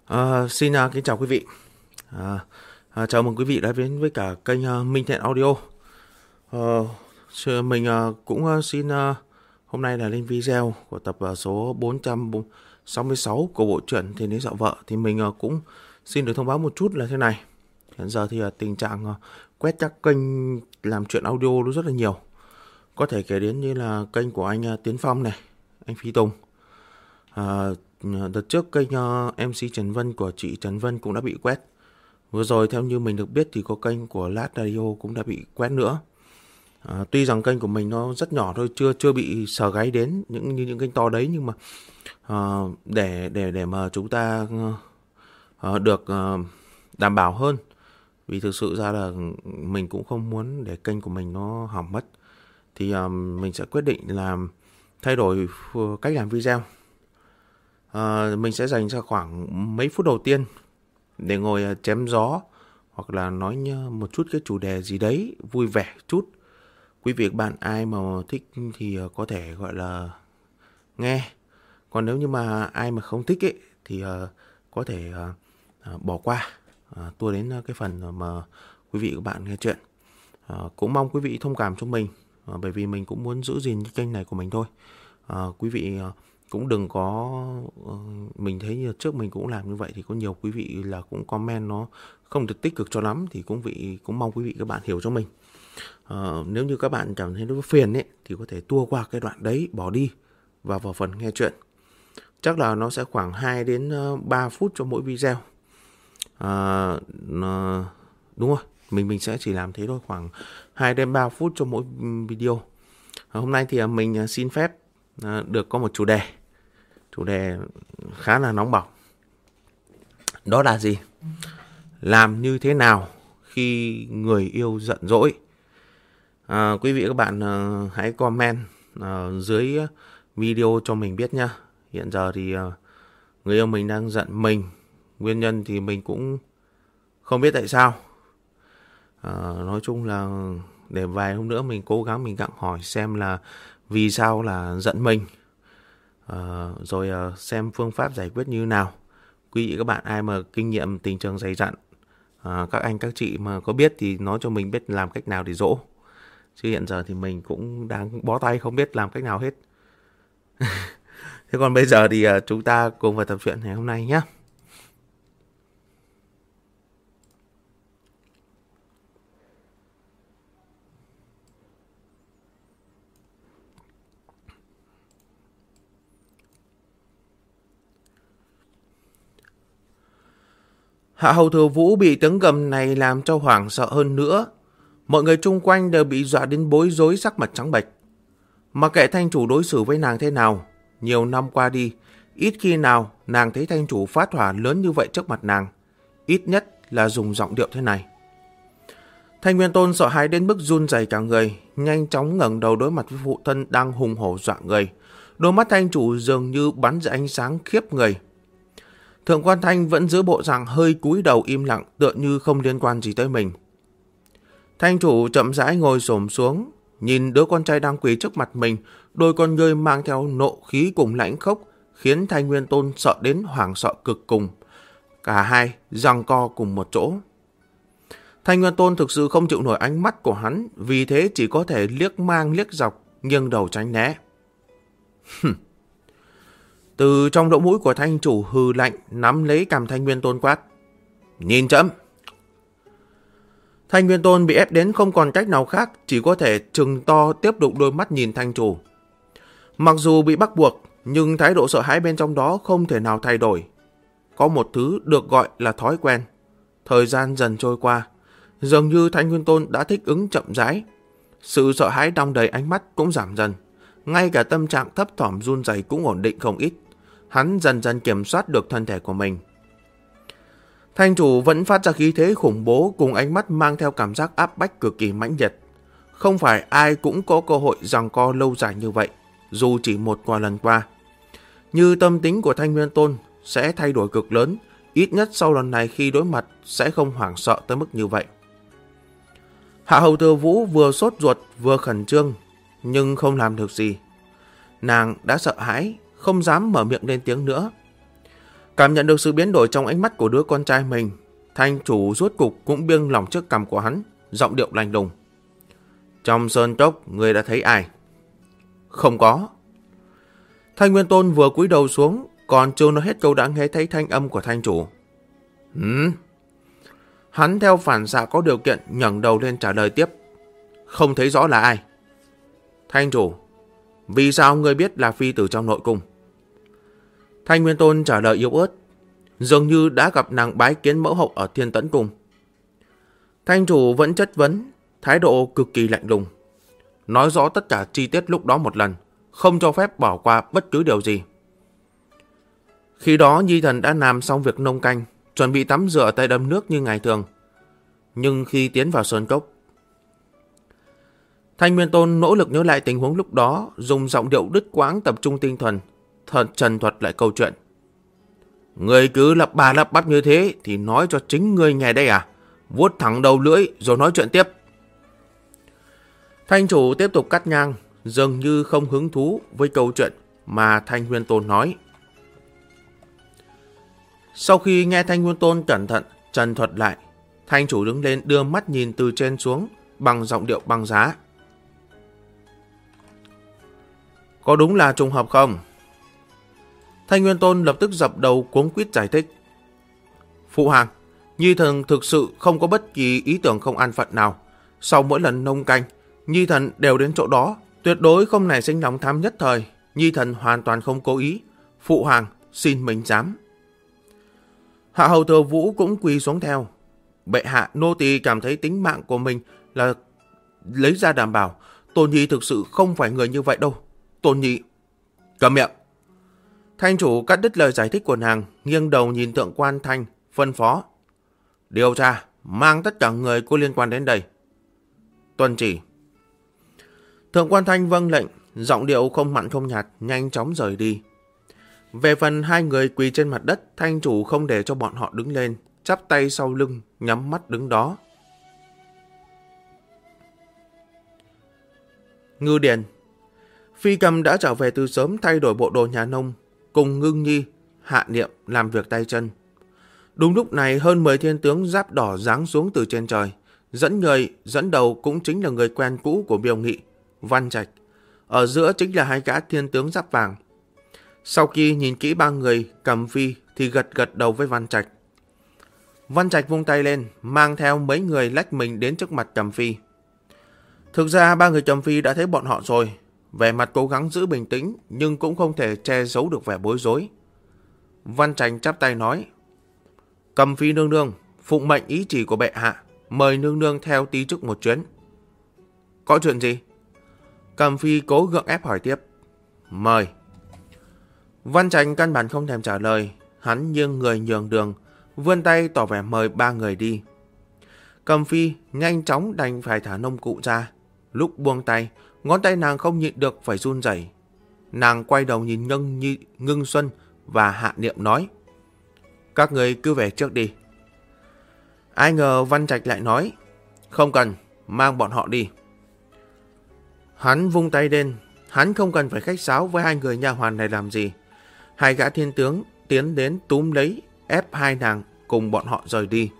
Xin kính chào quý vị. Chào mừng quý vị đã đến với cả kênh Minh Thiện Audio. Mình cũng xin hôm nay là lên video của tập số 466 của bộ truyện Thiên Đế Dạo Vợ. Thì mình cũng xin được thông báo một chút là thế này. Hiện giờ thì tình trạng quét các kênh làm truyện audio nó rất là nhiều. Có thể kể đến như là kênh của anh Tiến Phong này, anh Phi Tùng. Đợt trước kênh MC Trần Vân của chị Trần Vân cũng đã bị quét. Vừa rồi theo như mình được biết thì có kênh của Lát Radio cũng đã bị quét nữa. Tuy rằng kênh của mình nó rất nhỏ thôi, chưa bị sờ gáy đến những kênh to đấy, nhưng mà để mà chúng ta được đảm bảo hơn, vì thực sự ra là mình cũng không muốn để kênh của mình nó hỏng mất, thì mình sẽ quyết định là thay đổi cách làm video. Mình sẽ dành ra khoảng mấy phút đầu tiên để ngồi chém gió hoặc là nói một chút cái chủ đề gì đấy vui vẻ chút. Quý vị các bạn ai mà thích thì có thể gọi là nghe. Còn nếu như mà ai mà không thích ấy, thì có thể bỏ qua, tua đến cái phần mà quý vị các bạn nghe chuyện. Cũng mong quý vị thông cảm cho mình, bởi vì mình cũng muốn giữ gìn cái kênh này của mình thôi. Quý vị cũng đừng có, mình thấy như trước mình cũng làm như vậy thì có nhiều quý vị là cũng comment nó không được tích cực cho lắm, thì cũng mong quý vị các bạn hiểu cho mình. Nếu như các bạn cảm thấy nó phiền ấy thì có thể tua qua cái đoạn đấy, bỏ đi và vào phần nghe chuyện. Chắc là nó sẽ khoảng 2 đến 3 phút cho mỗi video. Đúng rồi, mình sẽ chỉ làm thế thôi, khoảng 2 đến 3 phút cho mỗi video. Hôm nay thì mình xin phép được có một chủ đề khá là nóng bỏng. Đó là gì? Làm như thế nào khi người yêu giận dỗi? Quý vị các bạn hãy comment dưới video cho mình biết nha. Hiện giờ thì người yêu mình đang giận mình. Nguyên nhân thì mình cũng không biết tại sao. Nói chung là để vài hôm nữa mình cố gắng mình gặng hỏi xem là vì sao là giận mình. Rồi xem phương pháp giải quyết như nào. Quý vị các bạn ai mà kinh nghiệm tình trường dày dặn, các anh các chị mà có biết thì nói cho mình biết làm cách nào để dỗ. Chứ hiện giờ thì mình cũng đang bó tay không biết làm cách nào hết. Thế còn bây giờ thì chúng ta cùng vào tập truyện ngày hôm nay nhé. Hạ hầu Thừa Vũ bị tiếng gầm này làm cho hoảng sợ hơn nữa. Mọi người chung quanh đều bị dọa đến bối rối, sắc mặt trắng bệch. Mặc kệ thanh chủ đối xử với nàng thế nào, nhiều năm qua đi, ít khi nào nàng thấy thanh chủ phát hỏa lớn như vậy trước mặt nàng. Ít nhất là dùng giọng điệu thế này. Thanh Nguyên Tôn sợ hãi đến mức run rẩy cả người, nhanh chóng ngẩng đầu đối mặt với phụ thân đang hùng hổ dọa người. Đôi mắt thanh chủ dường như bắn ra ánh sáng khiếp người. Thượng quan Thanh vẫn giữ bộ dạng hơi cúi đầu im lặng, tựa như không liên quan gì tới mình. Thanh chủ chậm rãi ngồi xổm xuống, nhìn đứa con trai đang quỳ trước mặt mình, đôi con ngươi mang theo nộ khí cùng lãnh khốc, khiến Thanh Nguyên Tôn sợ đến hoảng sợ cực cùng. Cả hai giằng co cùng một chỗ. Thanh Nguyên Tôn thực sự không chịu nổi ánh mắt của hắn, vì thế chỉ có thể liếc mang liếc dọc, nghiêng đầu tránh né. Từ trong lỗ mũi của thanh chủ hừ lạnh, nắm lấy cằm Thanh Nguyên Tôn quát. Nhìn chậm! Thanh Nguyên Tôn bị ép đến không còn cách nào khác, chỉ có thể trừng to tiếp tục đôi mắt nhìn thanh chủ. Mặc dù bị bắt buộc, nhưng thái độ sợ hãi bên trong đó không thể nào thay đổi. Có một thứ được gọi là thói quen. Thời gian dần trôi qua, dường như Thanh Nguyên Tôn đã thích ứng chậm rãi. Sự sợ hãi đong đầy ánh mắt cũng giảm dần. Ngay cả tâm trạng thấp thỏm run rẩy cũng ổn định không ít. Hắn dần dần kiểm soát được thân thể của mình. Thanh chủ vẫn phát ra khí thế khủng bố cùng ánh mắt mang theo cảm giác áp bách cực kỳ mãnh liệt. Không phải ai cũng có cơ hội giằng co lâu dài như vậy, dù chỉ một lần qua. Như tâm tính của Thanh Nguyên Tôn sẽ thay đổi cực lớn, ít nhất sau lần này khi đối mặt sẽ không hoảng sợ tới mức như vậy. Hạ hầu Thừa Vũ vừa sốt ruột vừa khẩn trương, nhưng không làm được gì. Nàng đã sợ hãi, không dám mở miệng lên tiếng nữa. Cảm nhận được sự biến đổi trong ánh mắt của đứa con trai mình, Thanh chủ rốt cục cũng biêng lòng trước cằm của hắn, giọng điệu lạnh lùng. Trong sơn cốc, người đã thấy ai? Không có. Thanh Nguyên Tôn vừa cúi đầu xuống, còn chưa nói hết câu đã nghe thấy thanh âm của thanh chủ. Hắn theo phản xạ có điều kiện ngẩng đầu lên trả lời tiếp. Không thấy rõ là ai. Thanh chủ, vì sao ngươi biết là phi tử trong nội cung? Thanh Nguyên Tôn trả lời yếu ớt, dường như đã gặp nàng bái kiến mẫu hậu ở Thiên Tẫn Cung. Thanh chủ vẫn chất vấn, thái độ cực kỳ lạnh lùng. Nói rõ tất cả chi tiết lúc đó một lần, không cho phép bỏ qua bất cứ điều gì. Khi đó Nhi Thần đã làm xong việc nông canh, chuẩn bị tắm rửa tay đầm nước như ngày thường. Nhưng khi tiến vào sơn cốc, Thanh Nguyên Tôn nỗ lực nhớ lại tình huống lúc đó, dùng giọng điệu đứt quãng tập trung tinh thần, trần thuật lại câu chuyện. Người cứ lặp bà lặp bắp như thế thì nói cho chính ngươi nghe đây à? Vuốt thẳng đầu lưỡi rồi nói chuyện tiếp. Thanh chủ tiếp tục cắt ngang, dường như không hứng thú với câu chuyện mà Thanh Nguyên Tôn nói. Sau khi nghe Thanh Nguyên Tôn cẩn thận trần thuật lại, thanh chủ đứng lên đưa mắt nhìn từ trên xuống bằng giọng điệu băng giá. Có đúng là trùng hợp không? Thanh Nguyên Tôn lập tức dập đầu cuống quýt giải thích. Phụ hoàng, Nhi Thần thực sự không có bất kỳ ý tưởng không an phận nào. Sau mỗi lần nông canh, Nhi Thần đều đến chỗ đó, tuyệt đối không nảy sinh lòng tham nhất thời. Nhi Thần hoàn toàn không cố ý. Phụ hoàng, xin minh giám. Hạ hầu Thừa Vũ cũng quỳ xuống theo. Bệ hạ, nô tỳ cảm thấy tính mạng của mình là lấy ra đảm bảo. Tôn Nhi thực sự không phải người như vậy đâu. Tôn Nhi... Cầm miệng. Thanh chủ cắt đứt lời giải thích của nàng, nghiêng đầu nhìn Thượng quan Thanh, phân phó. Điều tra, mang tất cả người có liên quan đến đây. Tuân chỉ. Thượng quan Thanh vâng lệnh, giọng điệu không mặn không nhạt, nhanh chóng rời đi. Về phần hai người quỳ trên mặt đất, thanh chủ không để cho bọn họ đứng lên, chắp tay sau lưng, nhắm mắt đứng đó. Ngư Điền. Phi Cầm đã trở về từ sớm thay đổi bộ đồ nhà nông, cùng Ngưng Nhi, Hạ Niệm làm việc tay chân. Đúng lúc này hơn 10 thiên tướng giáp đỏ giáng xuống từ trên trời. Dẫn đầu cũng chính là người quen cũ của Miêu Nghị, Văn Trạch. Ở giữa chính là hai gã thiên tướng giáp vàng. Sau khi nhìn kỹ ba người, Cầm Phi thì gật đầu với Văn Trạch. Văn Trạch vung tay lên, mang theo mấy người lách mình đến trước mặt Cầm Phi. Thực ra ba người Cầm Phi đã thấy bọn họ rồi, vẻ mặt cố gắng giữ bình tĩnh nhưng cũng không thể che giấu được vẻ bối rối. Văn Trạch chắp tay nói: Cầm Phi nương nương, phụng mệnh ý chỉ của bệ hạ, mời nương nương theo tí chức một chuyến. Có chuyện gì? Cầm Phi cố gượng ép hỏi tiếp. Mời. Văn Trạch căn bản không thèm trả lời, hắn nghiêng người nhường đường, vươn tay tỏ vẻ mời ba người đi. Cầm Phi nhanh chóng đành phải thả nông cụ ra. Lúc buông tay, ngón tay nàng không nhịn được phải run rẩy. Nàng quay đầu nhìn Ngưng Xuân và Hạ Niệm nói: Các người cứ về trước đi. Ai ngờ Văn Trạch lại nói: Không cần, mang bọn họ đi. Hắn vung tay lên, hắn không cần phải khách sáo với hai người nha hoàn này làm gì. Hai gã thiên tướng tiến đến túm lấy, ép hai nàng cùng bọn họ rời đi.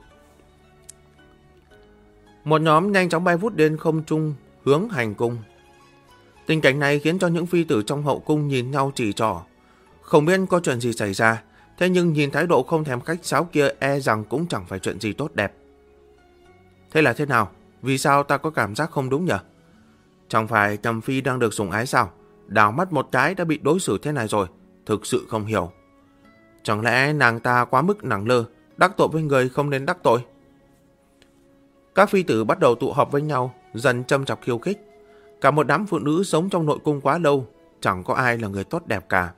Một nhóm nhanh chóng bay vút lên không trung, hướng hành cung. Tình cảnh này khiến cho những phi tử trong hậu cung nhìn nhau chỉ trỏ. Không biết có chuyện gì xảy ra, thế nhưng nhìn thái độ không thèm khách sáo kia e rằng cũng chẳng phải chuyện gì tốt đẹp. Thế là thế nào? Vì sao ta có cảm giác không đúng nhỉ? Chẳng phải Cầm Phi đang được sủng ái sao? Đảo mắt một cái đã bị đối xử thế này rồi. Thực sự không hiểu. Chẳng lẽ nàng ta quá mức nặng lơ, đắc tội với người không nên đắc tội? Các phi tử bắt đầu tụ họp với nhau, dần châm chọc khiêu khích. Cả một đám phụ nữ sống trong nội cung quá lâu, chẳng có ai là người tốt đẹp cả.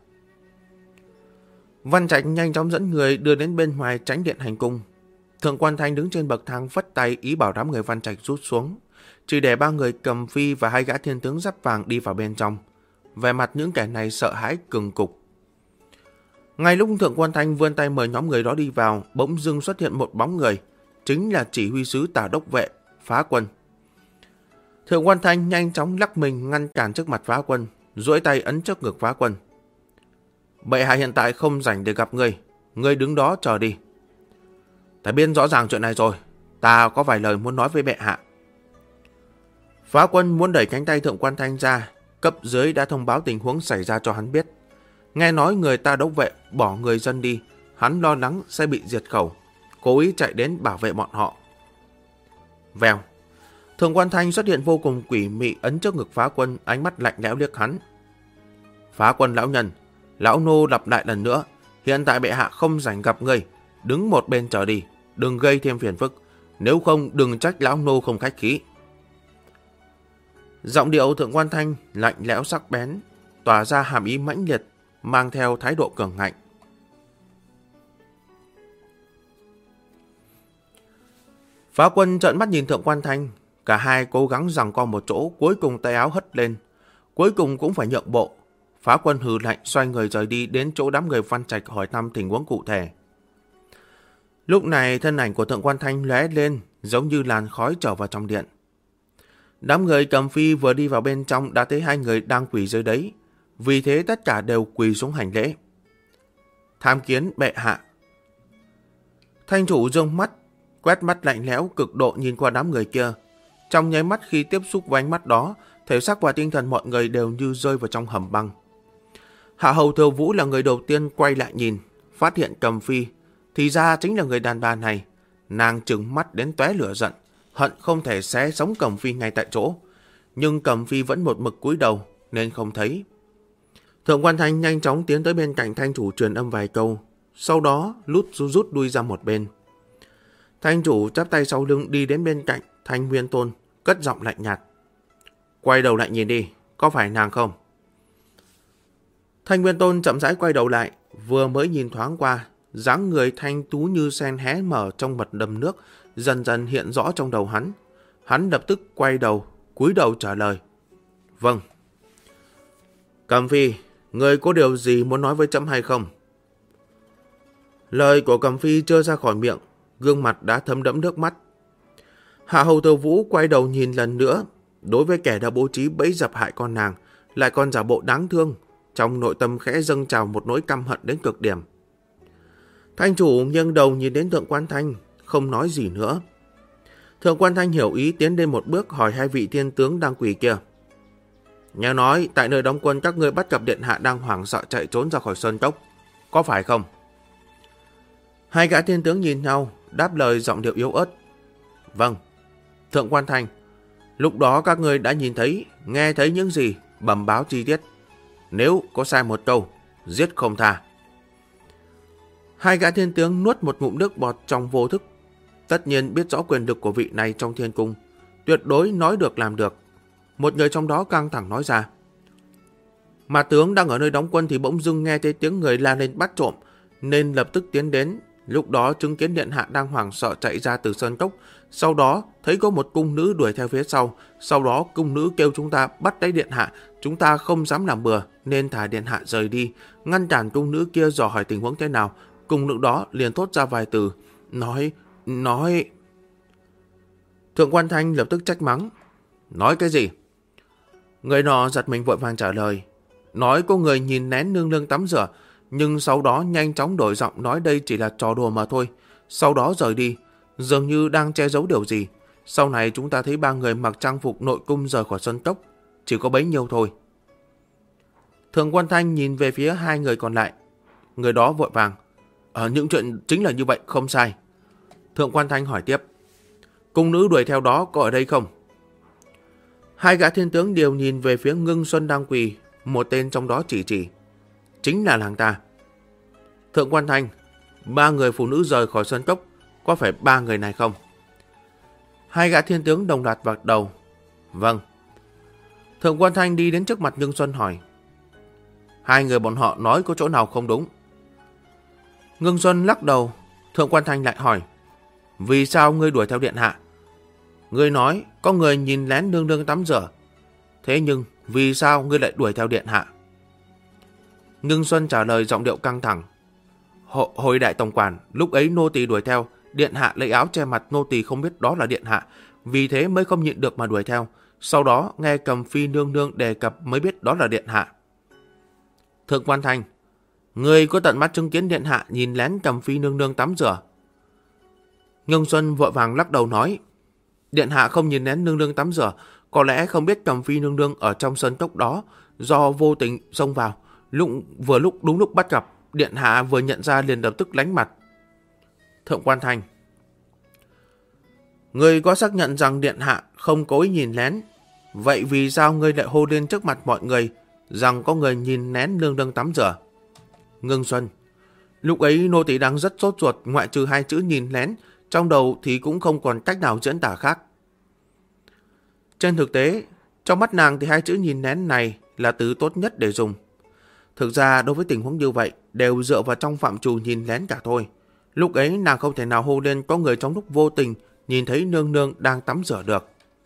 Văn Trạch nhanh chóng dẫn người đưa đến bên ngoài tránh điện hành cung. Thượng quan Thanh đứng trên bậc thang phất tay ý bảo đám người Văn Trạch rút xuống, chỉ để ba người Cầm Phi và hai gã thiên tướng giáp vàng đi vào bên trong. Về mặt những kẻ này sợ hãi cừng cục. Ngay lúc Thượng quan Thanh vươn tay mời nhóm người đó đi vào, bỗng dưng xuất hiện một bóng người, chính là chỉ huy sứ Tả Đốc Vệ Phá Quân. Thượng quan Thanh nhanh chóng lắc mình ngăn cản trước mặt Phá Quân, duỗi tay ấn trước ngực Phá Quân. Bệ hạ hiện tại không rảnh để gặp ngươi, ngươi đứng đó chờ đi. Ta biết rõ ràng chuyện này rồi, ta có vài lời muốn nói với bệ hạ. Phá Quân muốn đẩy cánh tay Thượng Quan Thanh ra, cấp dưới đã thông báo tình huống xảy ra cho hắn biết. Nghe nói người ta đốc vệ bỏ người dân đi, hắn lo lắng sẽ bị diệt khẩu, cố ý chạy đến bảo vệ bọn họ. Vèo, Thượng Quan Thanh xuất hiện vô cùng quỷ mị, ấn trước ngực Phá Quân, ánh mắt lạnh lẽo liếc hắn. Phá Quân lão nhân, lão nô lặp lại lần nữa, hiện tại bệ hạ không rảnh gặp ngươi, đứng một bên chờ đi, đừng gây thêm phiền phức, nếu không đừng trách lão nô không khách khí. Giọng điệu Thượng Quan Thanh lạnh lẽo sắc bén, tỏa ra hàm ý mãnh liệt, mang theo thái độ cường ngạnh. Phá Quân trợn mắt nhìn Thượng Quan Thanh, cả hai cố gắng giằng co một chỗ, cuối cùng tay áo hất lên, cuối cùng cũng phải nhượng bộ. Phá Quân hừ lạnh xoay người rời đi đến chỗ đám người Văn Trạch hỏi thăm tình huống cụ thể. Lúc này thân ảnh của Thượng Quan Thanh lóe lên, giống như làn khói trở vào trong điện. Đám người Cầm Phi vừa đi vào bên trong đã thấy hai người đang quỳ dưới đấy, vì thế tất cả đều quỳ xuống hành lễ. Tham kiến bệ hạ. Thanh chủ dương mắt, quét mắt lạnh lẽo cực độ nhìn qua đám người kia. Trong nháy mắt khi tiếp xúc với ánh mắt đó, thể xác và tinh thần mọi người đều như rơi vào trong hầm băng. Hạ Hầu Thừa Vũ là người đầu tiên quay lại nhìn, phát hiện Cầm Phi, thì ra chính là người đàn bà này. Nàng trừng mắt đến tóe lửa giận, hận không thể xé sống Cầm Phi ngay tại chỗ. Nhưng Cầm Phi vẫn một mực cúi đầu nên không thấy. Thượng Quan Thanh nhanh chóng tiến tới bên cạnh Thanh chủ truyền âm vài câu, sau đó rút đuôi ra một bên. Thanh chủ chắp tay sau lưng đi đến bên cạnh Thanh Nguyên Tôn, cất giọng lạnh nhạt. Quay đầu lại nhìn đi, có phải nàng không? Thanh Nguyên Tôn chậm rãi quay đầu lại, vừa mới nhìn thoáng qua, dáng người thanh tú như sen hé mở trong mật đầm nước, dần dần hiện rõ trong đầu hắn. Hắn lập tức quay đầu, cúi đầu trả lời. Vâng. Cầm Phi, người có điều gì muốn nói với trẫm hay không? Lời của Cầm Phi chưa ra khỏi miệng, gương mặt đã thấm đẫm nước mắt. Hạ Hầu Thừa Vũ quay đầu nhìn lần nữa, đối với kẻ đã bố trí bẫy dập hại con nàng, lại còn giả bộ đáng thương, trong nội tâm khẽ dâng trào một nỗi căm hận đến cực điểm. Thanh chủ nghiêng đầu nhìn đến Thượng Quan Thanh, không nói gì nữa. Thượng Quan Thanh hiểu ý tiến lên một bước hỏi hai vị thiên tướng đang quỳ kia. Nghe nói tại nơi đóng quân các ngươi bắt gặp điện hạ đang hoảng sợ chạy trốn ra khỏi sơn cốc, có phải không? Hai gã thiên tướng nhìn nhau, đáp lời giọng điệu yếu ớt. Vâng. Thượng Quan Thanh, lúc đó các ngươi đã nhìn thấy, nghe thấy những gì, bẩm báo chi tiết. Nếu có sai một câu, giết không tha. Hai gã thiên tướng nuốt một ngụm nước bọt trong vô thức. Tất nhiên biết rõ quyền lực của vị này trong thiên cung, tuyệt đối nói được làm được. Một người trong đó căng thẳng nói ra. Mà tướng đang ở nơi đóng quân thì bỗng dưng nghe thấy tiếng người la lên bắt trộm, nên lập tức tiến đến. Lúc đó chứng kiến điện hạ đang hoảng sợ chạy ra từ sơn cốc, sau đó thấy có một cung nữ đuổi theo phía sau đó cung nữ kêu chúng ta bắt lấy điện hạ, chúng ta không dám làm bừa nên thả điện hạ rời đi, ngăn cản cung nữ kia dò hỏi tình huống thế nào. Cung nữ đó liền thốt ra vài từ, nói. Thượng Quan Thanh lập tức trách mắng. Nói cái gì? Người nọ giật mình vội vàng trả lời. Nói có người nhìn nén nương nương tắm rửa, nhưng sau đó nhanh chóng đổi giọng nói đây chỉ là trò đùa mà thôi. Sau đó rời đi, dường như đang che giấu điều gì. Sau này chúng ta thấy ba người mặc trang phục nội cung rời khỏi sân cốc, chỉ có bấy nhiêu thôi. Thượng Quan Thanh nhìn về phía hai người còn lại. Người đó vội vàng. Những chuyện chính là như vậy, không sai. Thượng Quan Thanh hỏi tiếp. Cung nữ đuổi theo đó có ở đây không? Hai gã thiên tướng đều nhìn về phía Ngưng Xuân đang quỳ, một tên trong đó chỉ. Chính là nàng ta. Thượng Quan Thanh, ba người phụ nữ rời khỏi sơn cốc, có phải ba người này không? Hai gã thiên tướng đồng loạt gật đầu. Vâng. Thượng Quan Thanh đi đến trước mặt Ngưng Xuân hỏi. Hai người bọn họ nói có chỗ nào không đúng? Ngưng Xuân lắc đầu. Thượng Quan Thanh lại hỏi. Vì sao ngươi đuổi theo điện hạ? Ngươi nói có người nhìn lén nương nương tắm rửa. Thế nhưng vì sao ngươi lại đuổi theo điện hạ? Ngưng Xuân trả lời giọng điệu căng thẳng. Hồi đại tổng quản, lúc ấy nô tỳ đuổi theo, điện hạ lấy áo che mặt, nô tỳ không biết đó là điện hạ, vì thế mới không nhịn được mà đuổi theo. Sau đó nghe Cầm Phi nương nương đề cập mới biết đó là điện hạ. Thượng Quan Thanh, Người có tận mắt chứng kiến điện hạ nhìn lén Cầm Phi nương nương tắm rửa. Ngưng Xuân vội vàng lắc đầu nói, điện hạ không nhìn lén nương nương tắm rửa, có lẽ không biết Cầm Phi nương nương ở trong sân cốc đó do vô tình xông vào, đúng lúc bắt gặp, điện hạ vừa nhận ra liền lập tức lánh mặt. Thượng quan Thành, người có xác nhận rằng điện hạ không cố ý nhìn lén, vậy vì sao ngươi lại hô lên trước mặt mọi người rằng có người nhìn lén nương nương tắm rửa? Ngưng Xuân, lúc ấy nô tỳ đang rất sốt ruột, ngoại trừ hai chữ nhìn lén, trong đầu thì cũng không còn cách nào diễn tả khác. Trên thực tế, trong mắt nàng thì hai chữ nhìn lén này là từ tốt nhất để dùng. Thực ra đối với tình huống như vậy đều dựa vào trong phạm trù nhìn lén cả thôi. Lúc ấy nàng không thể nào hô lên có người trong lúc vô tình nhìn thấy nương nương đang tắm rửa được.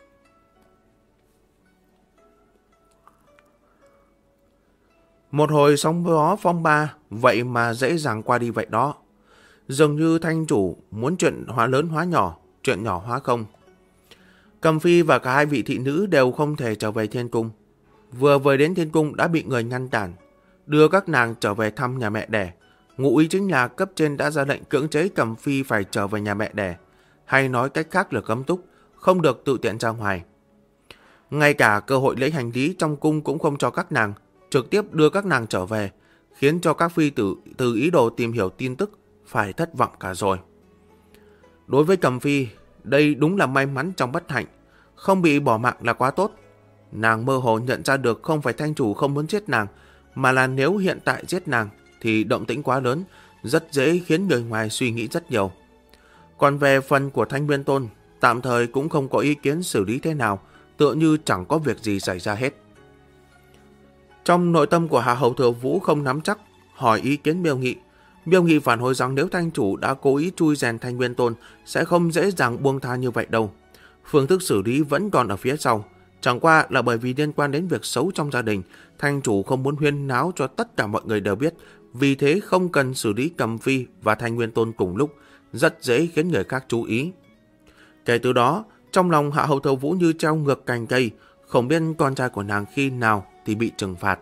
Một hồi sóng gió phong ba vậy mà dễ dàng qua đi vậy đó. Dường như thanh chủ muốn chuyện hóa lớn hóa nhỏ, chuyện nhỏ hóa không. Cầm Phi và cả hai vị thị nữ đều không thể trở về thiên cung. Vừa đến thiên cung đã bị người ngăn cản, đưa các nàng trở về thăm nhà mẹ đẻ. Ngụ ý chính là cấp trên đã ra lệnh cưỡng chế Cầm Phi phải trở về nhà mẹ đẻ, hay nói cách khác là cấm túc, không được tự tiện ra ngoài. Ngay cả cơ hội lấy hành lý trong cung cũng không cho các nàng, trực tiếp đưa các nàng trở về, khiến cho các phi tử từ ý đồ tìm hiểu tin tức phải thất vọng cả rồi. Đối với Cầm Phi, đây đúng là may mắn trong bất hạnh, không bị bỏ mạng là quá tốt. Nàng mơ hồ nhận ra được không phải thanh chủ không muốn giết nàng, mà là nếu hiện tại giết nàng thì động tĩnh quá lớn, rất dễ khiến người ngoài suy nghĩ rất nhiều. Còn về phần của Thanh Nguyên Tôn, tạm thời cũng không có ý kiến xử lý thế nào, tựa như chẳng có việc gì xảy ra hết. Trong nội tâm của Hạ Hầu Thừa Vũ không nắm chắc, hỏi ý kiến Miêu Nghị. Miêu Nghị phản hồi rằng nếu thanh chủ đã cố ý chui rèn Thanh Nguyên Tôn sẽ không dễ dàng buông tha như vậy đâu. Phương thức xử lý vẫn còn ở phía sau. Chẳng qua là bởi vì liên quan đến việc xấu trong gia đình, thanh chủ không muốn huyên náo cho tất cả mọi người đều biết, vì thế không cần xử lý Cầm Phi và Thanh Nguyên Tôn cùng lúc, rất dễ khiến người khác chú ý. Kể từ đó, trong lòng Hạ Hầu Thừa Vũ như treo ngược cành cây, không biết con trai của nàng khi nào thì bị trừng phạt.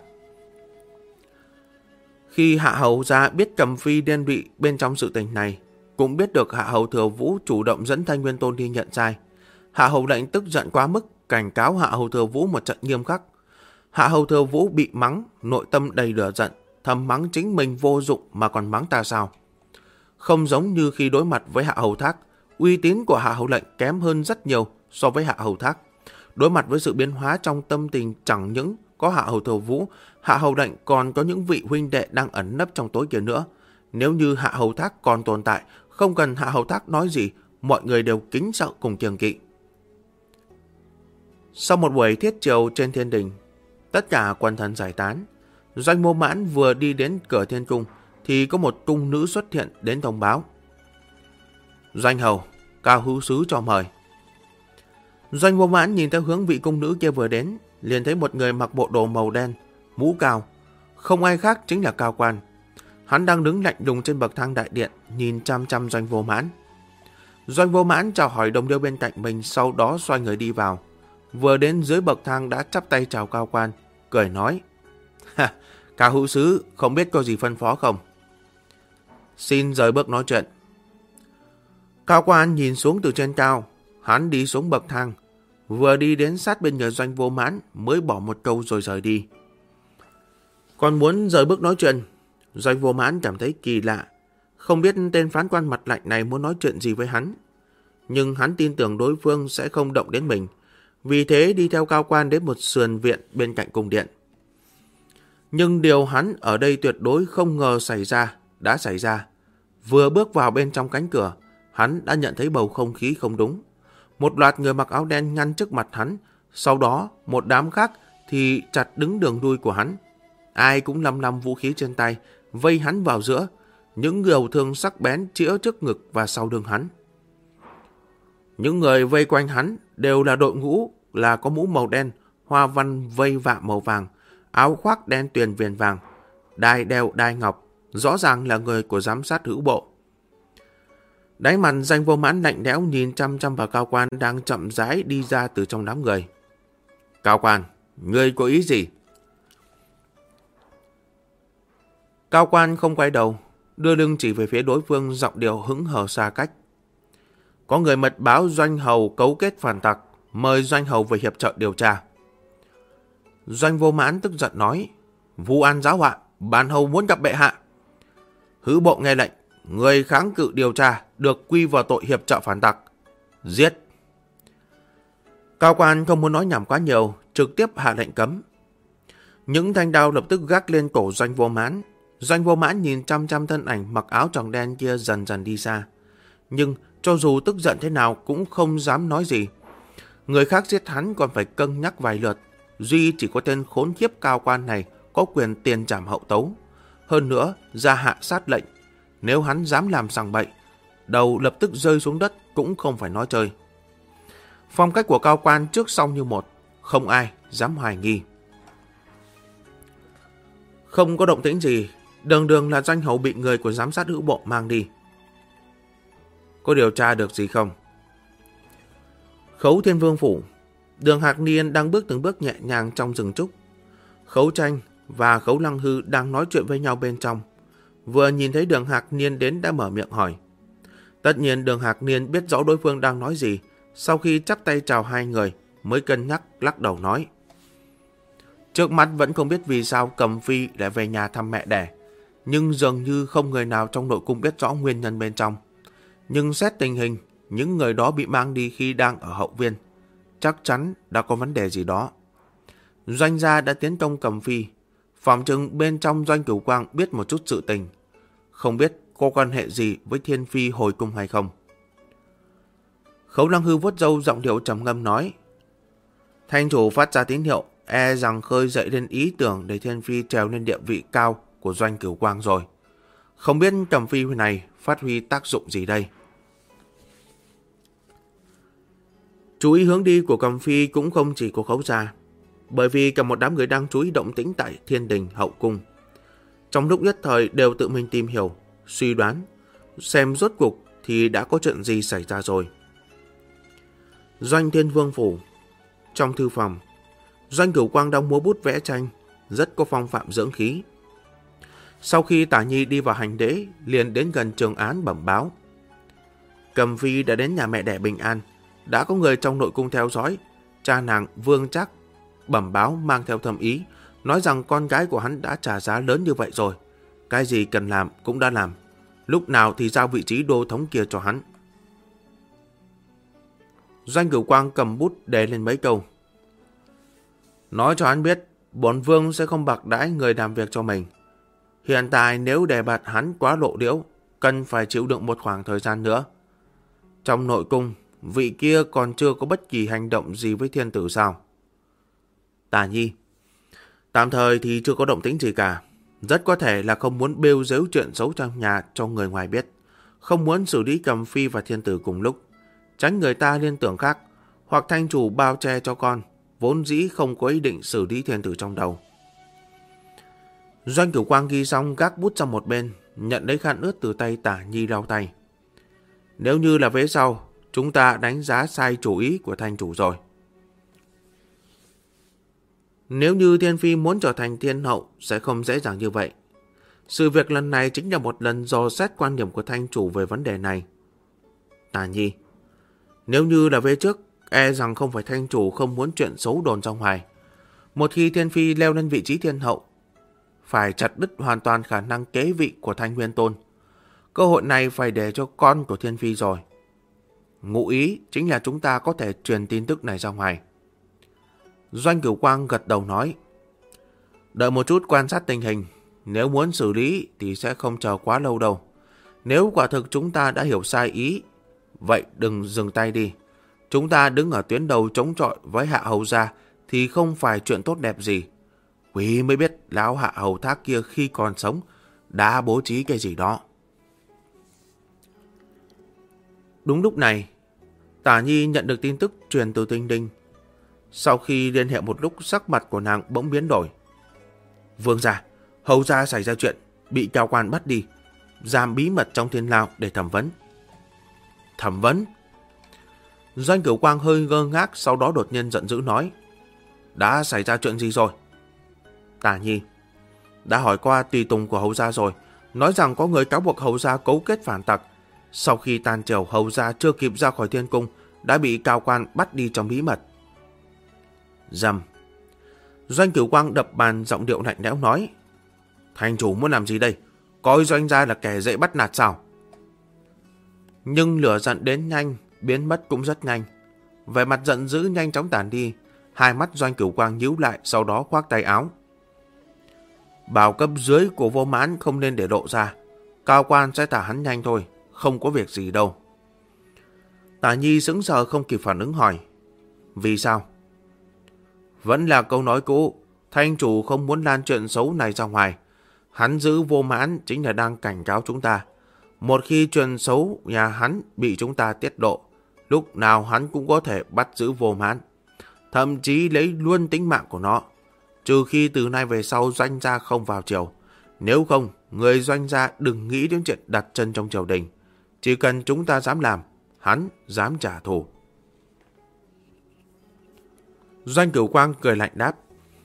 Khi Hạ Hầu gia biết Cầm Phi đen bị bên trong sự tình này, cũng biết được Hạ Hầu Thừa Vũ chủ động dẫn Thanh Nguyên Tôn đi nhận sai. Hạ Hầu lệnh tức giận quá mức, cảnh cáo Hạ Hầu Thừa Vũ một trận nghiêm khắc. Hạ Hầu Thừa Vũ bị mắng, nội tâm đầy lửa giận, thầm mắng chính mình vô dụng mà còn mắng ta sao? Không giống như khi đối mặt với Hạ Hầu Thác, uy tín của Hạ Hầu lệnh kém hơn rất nhiều so với Hạ Hầu Thác. Đối mặt với sự biến hóa trong tâm tình chẳng những có Hạ Hầu Thừa Vũ, Hạ Hầu lệnh còn có những vị huynh đệ đang ẩn nấp trong tối kia nữa. Nếu như Hạ Hầu Thác còn tồn tại, không cần Hạ Hầu Thác nói gì, mọi người đều kính sợ cùng kiêng kỵ. Sau một buổi thiết triều trên thiên đình, tất cả quần thần giải tán. Doanh Mô Mãn vừa đi đến cửa thiên cung thì có một cung nữ xuất hiện đến thông báo. Doanh hầu, Cao hữu sứ cho mời. Doanh Mô Mãn nhìn theo hướng vị cung nữ kia vừa đến, liền thấy một người mặc bộ đồ màu đen, mũ cao, không ai khác chính là Cao Quan. Hắn đang đứng lạnh lùng trên bậc thang đại điện, nhìn chăm chăm Doanh Vô Mãn. Doanh Vô Mãn chào hỏi đồng liêu bên cạnh mình, sau đó xoay người đi vào. Vừa đến dưới bậc thang đã chắp tay chào Cao Quan, cười nói: Cao hữu sứ, không biết có gì phân phó không? Xin rời bước nói chuyện. Cao Quan nhìn xuống từ trên cao, hắn đi xuống bậc thang, vừa đi đến sát bên người Doanh Vô Mãn mới bỏ một câu rồi rời đi. Còn muốn rời bước nói chuyện, Doanh Vô Mãn cảm thấy kỳ lạ, không biết tên phán quan mặt lạnh này muốn nói chuyện gì với hắn. Nhưng hắn tin tưởng đối phương sẽ không động đến mình, vì thế đi theo Cao Quan đến một sườn viện bên cạnh cung điện. Nhưng điều hắn ở đây tuyệt đối không ngờ đã xảy ra. Vừa bước vào bên trong cánh cửa, hắn đã nhận thấy bầu không khí không đúng. Một loạt người mặc áo đen ngăn trước mặt hắn, sau đó một đám khác thì chặt đứng đường đuôi của hắn. Ai cũng lăm lăm vũ khí trên tay, vây hắn vào giữa, những đầu thương sắc bén chĩa trước ngực và sau lưng hắn. Những người vây quanh hắn đều là đội ngũ là có mũ màu đen, hoa văn vây vạ màu vàng, áo khoác đen tuyền viền vàng, đai đeo đai ngọc, rõ ràng là người của giám sát hữu bộ. Đáy mặt Doanh Vô Mãn lạnh lẽo nhìn chăm chăm vào Cao Quan đang chậm rãi đi ra từ trong đám người. Cao Quan, ngươi có ý gì? Cao quan không quay đầu, đưa lưng chỉ về phía đối phương, giọng điệu hững hờ xa cách. Có người mật báo Doanh Hầu cấu kết phản tặc, mời Doanh Hầu về hiệp trợ điều tra. Doanh Vô Mãn tức giận nói, vu oan giáo họa, bản hầu muốn gặp bệ hạ. Hữu bộ nghe lệnh, người kháng cự điều tra được quy vào tội hiệp trợ phản tặc, giết. Cao quan không muốn nói nhảm quá nhiều, trực tiếp hạ lệnh cấm. Những thanh đao lập tức gác lên cổ Doanh Vô Mãn. Doanh Vô Mãn nhìn chăm chăm thân ảnh mặc áo tròng đen kia dần dần đi xa. Nhưng cho dù tức giận thế nào cũng không dám nói gì. Người khác giết hắn còn phải cân nhắc vài lượt. Duy chỉ có tên khốn kiếp Cao quan này có quyền tiền trảm hậu tấu. Hơn nữa, ra hạ sát lệnh. Nếu hắn dám làm sằng bậy, đầu lập tức rơi xuống đất cũng không phải nói chơi. Phong cách của Cao quan trước sau như một, không ai dám hoài nghi. Không có động tĩnh gì, đường đường là Doanh Hầu bị người của giám sát Hữu bộ mang đi. Có điều tra được gì không? Khấu Thiên Vương phủ, Đường Hạc Niên đang bước từng bước nhẹ nhàng trong rừng trúc. Khấu Tranh và Khấu Lăng Hư đang nói chuyện với nhau bên trong. Vừa nhìn thấy Đường Hạc Niên đến đã mở miệng hỏi. Tất nhiên Đường Hạc Niên biết rõ đối phương đang nói gì. Sau khi chắp tay chào hai người mới cân nhắc lắc đầu nói. Trước mắt vẫn không biết vì sao Cầm Phi lại về nhà thăm mẹ đẻ. Nhưng dường như không người nào trong nội cung biết rõ nguyên nhân bên trong. Nhưng xét tình hình, những người đó bị mang đi khi đang ở hậu viên. Chắc chắn đã có vấn đề gì đó. Doanh gia đã tiến công Cầm Phi. Phòng chừng bên trong Doanh Cửu Quang biết một chút sự tình. Không biết có quan hệ gì với Thiên Phi hồi cung hay không. Khấu Lăng Hư vuốt râu, giọng điệu trầm ngâm nói. Thanh chủ phát ra tín hiệu, e rằng khơi dậy lên ý tưởng để Thiên Phi trèo lên địa vị cao của Doanh Cửu Quang rồi. Không biết Cầm Phi này phát huy tác dụng gì đây. Chú ý hướng đi của Cầm Phi cũng không chỉ của Khấu gia, bởi vì cả một đám người đang chú ý động tĩnh tại Thiên Đình hậu cung. Trong lúc nhất thời đều tự mình tìm hiểu, suy đoán, xem rốt cuộc thì đã có chuyện gì xảy ra rồi. Doanh Thiên Vương phủ, trong thư phòng, Doanh Cửu Quang đang múa bút vẽ tranh, rất có phong phạm dưỡng khí. Sau khi Tả Nhi đi vào hành đễ, liền đến gần Trường Án bẩm báo. Cầm Phi đã đến nhà mẹ đẻ bình an, đã có người trong nội cung theo dõi. Cha nàng Vương Trác bẩm báo mang theo thâm ý, nói rằng con gái của hắn đã trả giá lớn như vậy rồi. Cái gì cần làm cũng đã làm, lúc nào thì giao vị trí đô thống kia cho hắn. Doanh Cửu Quang cầm bút đề lên mấy câu. Nói cho hắn biết, bổn vương sẽ không bạc đãi người làm việc cho mình. Hiện tại nếu đề bạt hắn quá lộ liễu, cần phải chịu đựng một khoảng thời gian nữa. Trong nội cung, vị kia còn chưa có bất kỳ hành động gì với thiên tử sao? Tả Nhi, tạm thời thì chưa có động tĩnh gì cả. Rất có thể là không muốn bêu dếu chuyện xấu trong nhà cho người ngoài biết. Không muốn xử lý Cầm Phi và thiên tử cùng lúc, tránh người ta liên tưởng khác. Hoặc thanh chủ bao che cho con, vốn dĩ không có ý định xử lý thiên tử trong đầu. Doanh Cửu Quang ghi xong gác bút sang một bên, nhận lấy khăn ướt từ tay Tả Nhi lau tay. Nếu như là vế sau, chúng ta đánh giá sai chủ ý của thanh chủ rồi. Nếu như Thiên Phi muốn trở thành thiên hậu sẽ không dễ dàng như vậy. Sự việc lần này chính là một lần dò xét quan điểm của thanh chủ về vấn đề này. Tả Nhi, nếu như là vế trước, e rằng không phải thanh chủ không muốn chuyện xấu đồn ra ngoài. Một khi Thiên Phi leo lên vị trí thiên hậu, phải chặt đứt hoàn toàn khả năng kế vị của Thanh Nguyên Tôn. Cơ hội này phải để cho con của Thiên Phi rồi. Ngụ ý chính là chúng ta có thể truyền tin tức này ra ngoài. Doanh Cửu Quang gật đầu nói. Đợi một chút quan sát tình hình. Nếu muốn xử lý thì sẽ không chờ quá lâu đâu. Nếu quả thực chúng ta đã hiểu sai ý, vậy đừng dừng tay đi. Chúng ta đứng ở tuyến đầu chống chọi với Hạ Hầu gia thì không phải chuyện tốt đẹp gì. Quý mới biết lão Hạ Hầu Thác kia khi còn sống đã bố trí cái gì đó. Đúng lúc này, Tả Nhi nhận được tin tức truyền từ Tinh Đinh. Sau khi liên hệ một lúc, sắc mặt của nàng bỗng biến đổi. Vương gia, Hầu gia xảy ra chuyện, bị cao quan bắt đi, giam bí mật trong thiên lao để thẩm vấn. Thẩm vấn? Doanh Cửu Quang hơi ngơ ngác, sau đó đột nhiên giận dữ nói. Đã xảy ra chuyện gì rồi? Tả Nhi, đã hỏi qua tùy tùng của Hầu gia rồi, nói rằng có người cáo buộc Hầu gia cấu kết phản tặc. Sau khi tan triều, Hầu gia chưa kịp ra khỏi thiên cung đã bị cao quan bắt đi trong bí mật. Dầm. Doanh Cửu Quang đập bàn, giọng điệu lạnh lẽo nói: Thành chủ muốn làm gì đây? Coi Doanh gia là kẻ dễ bắt nạt sao? Nhưng lửa giận đến nhanh, biến mất cũng rất nhanh. Vẻ mặt giận dữ nhanh chóng tàn đi. Hai mắt Doanh Cửu Quang nhíu lại, sau đó khoác tay áo: Bảo cấp dưới của Vô Mãn không nên để lộ ra. Cao quan sẽ thả hắn nhanh thôi, không có việc gì đâu. Tả Nhi sững sờ không kịp phản ứng hỏi: Vì sao? Vẫn là câu nói cũ, Thanh chủ không muốn lan chuyện xấu này ra ngoài. Hắn giữ Vô Mãn chính là đang cảnh cáo chúng ta. Một khi chuyện xấu nhà hắn bị chúng ta tiết lộ, lúc nào hắn cũng có thể bắt giữ Vô Mãn, thậm chí lấy luôn tính mạng của nó. Trừ khi từ nay về sau Doanh gia không vào triều. Nếu không, người Doanh gia đừng nghĩ đến chuyện đặt chân trong triều đình. Chỉ cần chúng ta dám làm, hắn dám trả thù. Doanh Cửu Quang cười lạnh đáp.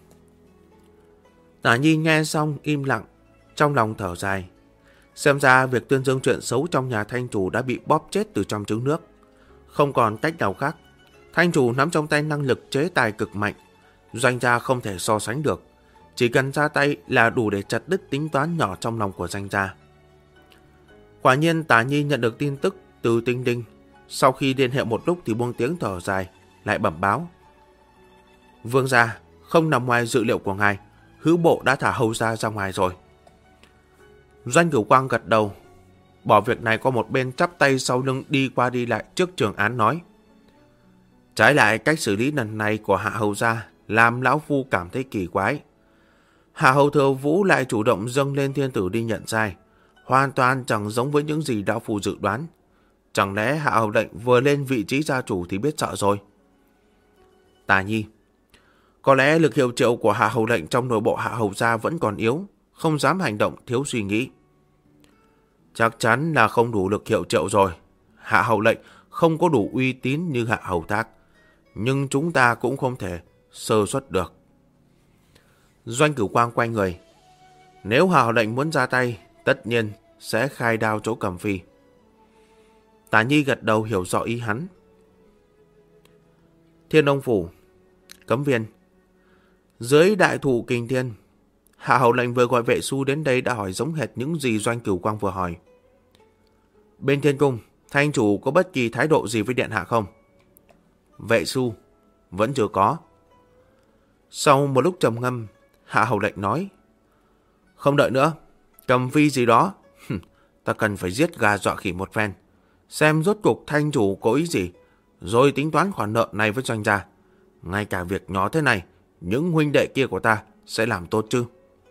Tả Nhi nghe xong im lặng, trong lòng thở dài. Xem ra việc tuyên dương chuyện xấu trong nhà Thanh chủ đã bị bóp chết từ trong trứng nước. Không còn cách nào khác. Thanh chủ nắm trong tay năng lực chế tài cực mạnh, Doanh gia không thể so sánh được. Chỉ cần ra tay là đủ để chặt đứt tính toán nhỏ trong lòng của Doanh gia. Quả nhiên Tả Nhi nhận được tin tức từ Tinh Đinh. Sau khi liên hệ một lúc thì buông tiếng thở dài, lại bẩm báo: Vương gia, không nằm ngoài dự liệu của ngài, Hữu bộ đã thả Hầu gia ra ngoài rồi. Doanh Cửu Quang gật đầu, bỏ việc này qua một bên, chắp tay sau lưng đi qua đi lại trước trường án nói: Trái lại, cách xử lý lần này của Hạ Hầu gia làm lão phu cảm thấy kỳ quái. Hạ Hầu Thừa Vũ lại chủ động dâng lên thiên tử đi nhận sai, hoàn toàn chẳng giống với những gì lão phu dự đoán. Chẳng lẽ Hạ Hầu lệnh vừa lên vị trí gia chủ thì biết sợ rồi? Tả Nhi: Có lẽ lực hiệu triệu của Hạ Hầu lệnh trong nội bộ Hạ Hầu gia vẫn còn yếu, không dám hành động thiếu suy nghĩ. Chắc chắn là không đủ lực hiệu triệu rồi. Hạ Hầu lệnh không có đủ uy tín như Hạ Hầu Thác, nhưng chúng ta cũng không thể sơ suất được. Doanh Cửu Quang quay người: Nếu Hạ Hầu lệnh muốn ra tay, tất nhiên sẽ khai đao chỗ Cầm Phi. Tả Nhi gật đầu hiểu rõ ý hắn. Thiên Đông Phủ, Cấm Viên. Dưới đại thụ Kình Thiên, Hạ Hầu lệnh vừa gọi vệ su đến đây đã hỏi giống hệt những gì Doanh Cửu Quang vừa hỏi. Bên Thiên Cung, Thanh chủ có bất kỳ thái độ gì với điện hạ không? Vệ su: Vẫn chưa có. Sau một lúc trầm ngâm, Hạ Hầu lệnh nói: Không đợi nữa, Cầm Phi gì đó, ta cần phải giết gà dọa khỉ một phen, xem rốt cuộc Thanh chủ có ý gì, rồi tính toán khoản nợ này với Doanh gia. Ngay cả việc nhỏ thế này, những huynh đệ kia của ta sẽ làm tốt chứ?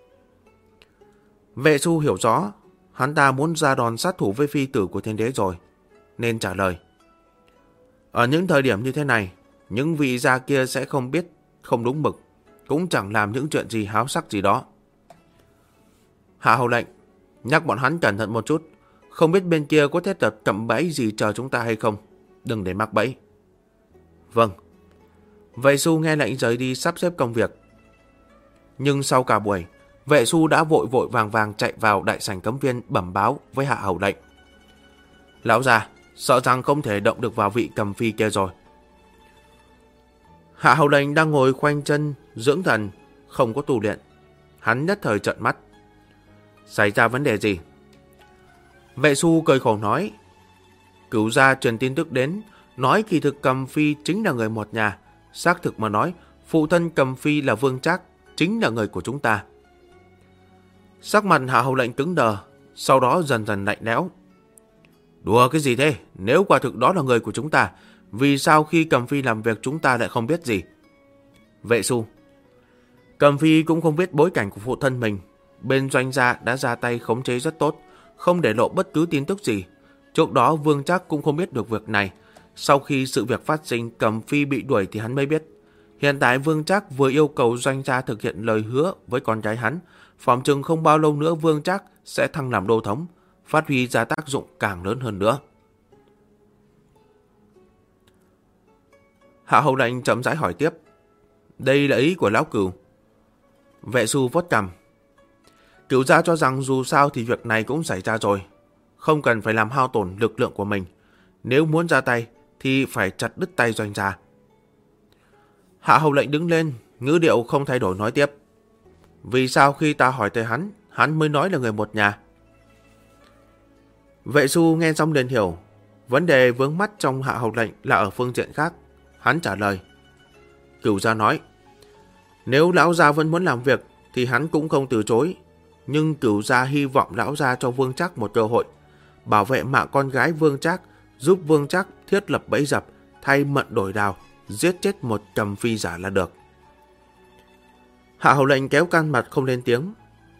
Vệ su hiểu rõ, hắn ta muốn ra đòn sát thủ với phi tử của thiên đế rồi, nên trả lời: Ở những thời điểm như thế này, những vị gia kia sẽ không biết không đúng mực, cũng chẳng làm những chuyện gì háo sắc gì đó. Hạ Hầu lệnh, nhắc bọn hắn cẩn thận một chút, không biết bên kia có thiết lập cạm bẫy gì chờ chúng ta hay không, đừng để mắc bẫy. Vâng. Vệ su nghe lệnh rời đi sắp xếp công việc. Nhưng sau cả buổi, vệ su đã vội vội vàng vàng chạy vào đại sảnh Cấm Viên bẩm báo với Hạ Hầu lệnh: Lão già, sợ rằng không thể động được vào vị Cầm Phi kia rồi. Hạ Hầu lệnh đang ngồi khoanh chân dưỡng thần, không có tu luyện. Hắn nhất thời trợn mắt. Xảy ra vấn đề gì? Vệ su cười khổ nói: Cửu gia truyền tin tức đến, nói kỳ thực Cầm Phi chính là người một nhà. Xác thực mà nói, phụ thân Cầm Phi là Vương Trác, chính là người của chúng ta. Sắc mặt Hạ Hầu lệnh cứng đờ, sau đó dần dần lạnh lẽo. Đùa cái gì thế? Nếu quả thực đó là người của chúng ta, vì sao khi Cầm Phi làm việc chúng ta lại không biết gì? Vệ su: Cầm Phi cũng không biết bối cảnh của phụ thân mình. Bên Doanh gia đã ra tay khống chế rất tốt, không để lộ bất cứ tin tức gì. Trước đó Vương Trác cũng không biết được việc này. Sau khi sự việc phát sinh, Cầm Phi bị đuổi thì hắn mới biết. Hiện tại Vương Trác vừa yêu cầu Doanh gia thực hiện lời hứa với con gái hắn. Phỏng chừng không bao lâu nữa Vương Trác sẽ thăng làm đô thống, phát huy ra tác dụng càng lớn hơn nữa. Hạ Hầu lệnh chậm rãi hỏi tiếp: Đây là ý của lão Cửu? Vệ su vuốt cằm: Cửu gia cho rằng dù sao thì việc này cũng xảy ra rồi, không cần phải làm hao tổn lực lượng của mình. Nếu muốn ra tay thì phải chặt đứt tay Doanh gia. Hạ hầu lệnh đứng lên, ngữ điệu không thay đổi nói tiếp. Vì sao khi ta hỏi tới hắn mới nói là người một nhà? Vệ Du nghe xong liền hiểu, vấn đề vướng mắt trong hạ hầu lệnh là ở phương diện khác. Hắn trả lời. Cửu gia nói, nếu lão gia vẫn muốn làm việc thì hắn cũng không từ chối. Nhưng Cửu gia hy vọng lão gia cho Vương Trác một cơ hội, bảo vệ mạng con gái Vương Trác, giúp Vương Trác thiết lập bẫy dập, thay mận đổi đào, giết chết một trầm phi giả là được. Hạ hầu lệnh kéo can mặt không lên tiếng.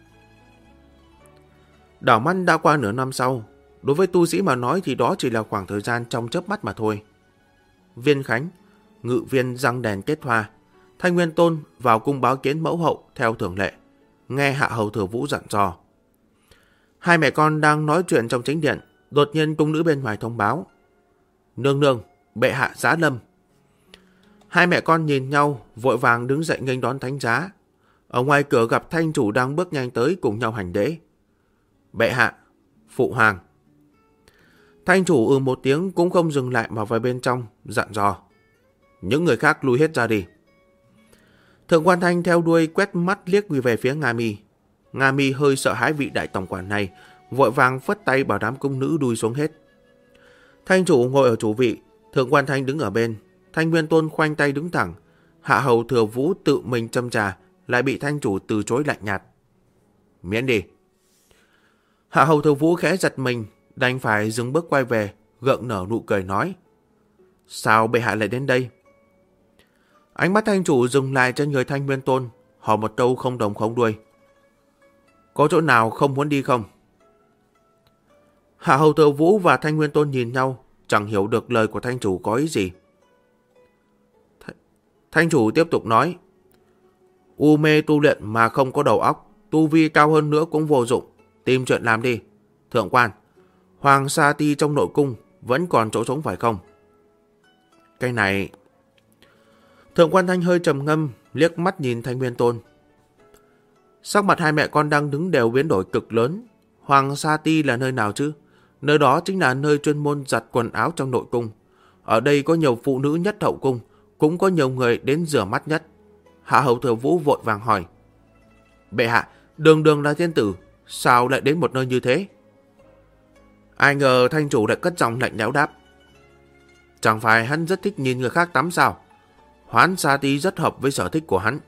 Đảo mắt đã qua nửa năm sau. Đối với tu sĩ mà nói thì đó chỉ là khoảng thời gian trong chớp mắt mà thôi. Viên Khánh, ngự viên răng đèn kết hoa, Thanh Nguyên Tôn vào cung báo kiến mẫu hậu theo thường lệ, nghe Hạ hầu thừa Vũ dặn dò. Hai mẹ con đang nói chuyện trong chính điện, đột nhiên cung nữ bên ngoài thông báo. Nương nương, bệ hạ giá lâm. Hai mẹ con nhìn nhau, vội vàng đứng dậy nghênh đón thánh giá. Ở ngoài cửa gặp thanh chủ đang bước nhanh tới cùng nhau hành lễ. Bệ hạ, phụ hoàng. Thanh chủ một tiếng cũng không dừng lại mà vào bên trong, dặn dò. Những người khác lui hết ra đi. Thượng quan Thanh theo đuôi quét mắt liếc về phía Nga Mi. Nga Mi hơi sợ hãi vị đại tổng quản này, vội vàng phất tay bảo đám cung nữ đuôi xuống hết. Thanh chủ ngồi ở chủ vị, Thượng quan Thanh đứng ở bên. Thanh Nguyên Tôn khoanh tay đứng thẳng. Hạ hầu thừa Vũ tự mình châm trà, lại bị thanh chủ từ chối lạnh nhạt. Miễn đi. Hạ hầu thừa Vũ khẽ giật mình, đành phải dừng bước quay về, gượng nở nụ cười nói. Sao bệ hạ lại đến đây? Ánh mắt thanh chủ dừng lại trên người Thanh Nguyên Tôn, hỏi một câu không đồng không đuôi. Có chỗ nào không muốn đi không? Hạ hầu thừa Vũ và Thanh Nguyên Tôn nhìn nhau, chẳng hiểu được lời của thanh chủ có ý gì. Thanh chủ tiếp tục nói. U mê tu luyện mà không có đầu óc, tu vi cao hơn nữa cũng vô dụng. Tìm chuyện làm đi. Thượng quan, Hoàng Sa Ti trong nội cung vẫn còn chỗ trống phải không? Cái này... Thượng quan Thanh hơi trầm ngâm, liếc mắt nhìn Thanh Nguyên Tôn. Sắc mặt hai mẹ con đang đứng đều biến đổi cực lớn. Hoàng Sa Ti là nơi nào chứ? Nơi đó chính là nơi chuyên môn giặt quần áo trong nội cung. Ở đây có nhiều phụ nữ nhất hậu cung, cũng có nhiều người đến rửa mắt nhất. Hạ hầu thừa Vũ vội vàng hỏi. Bệ hạ, đường đường là thiên tử, sao lại đến một nơi như thế? Ai ngờ thanh chủ lại cất giọng lạnh lẽo đáp. Chẳng phải hắn rất thích nhìn người khác tắm sao? Hoán Sa Ti rất hợp với sở thích của hắn.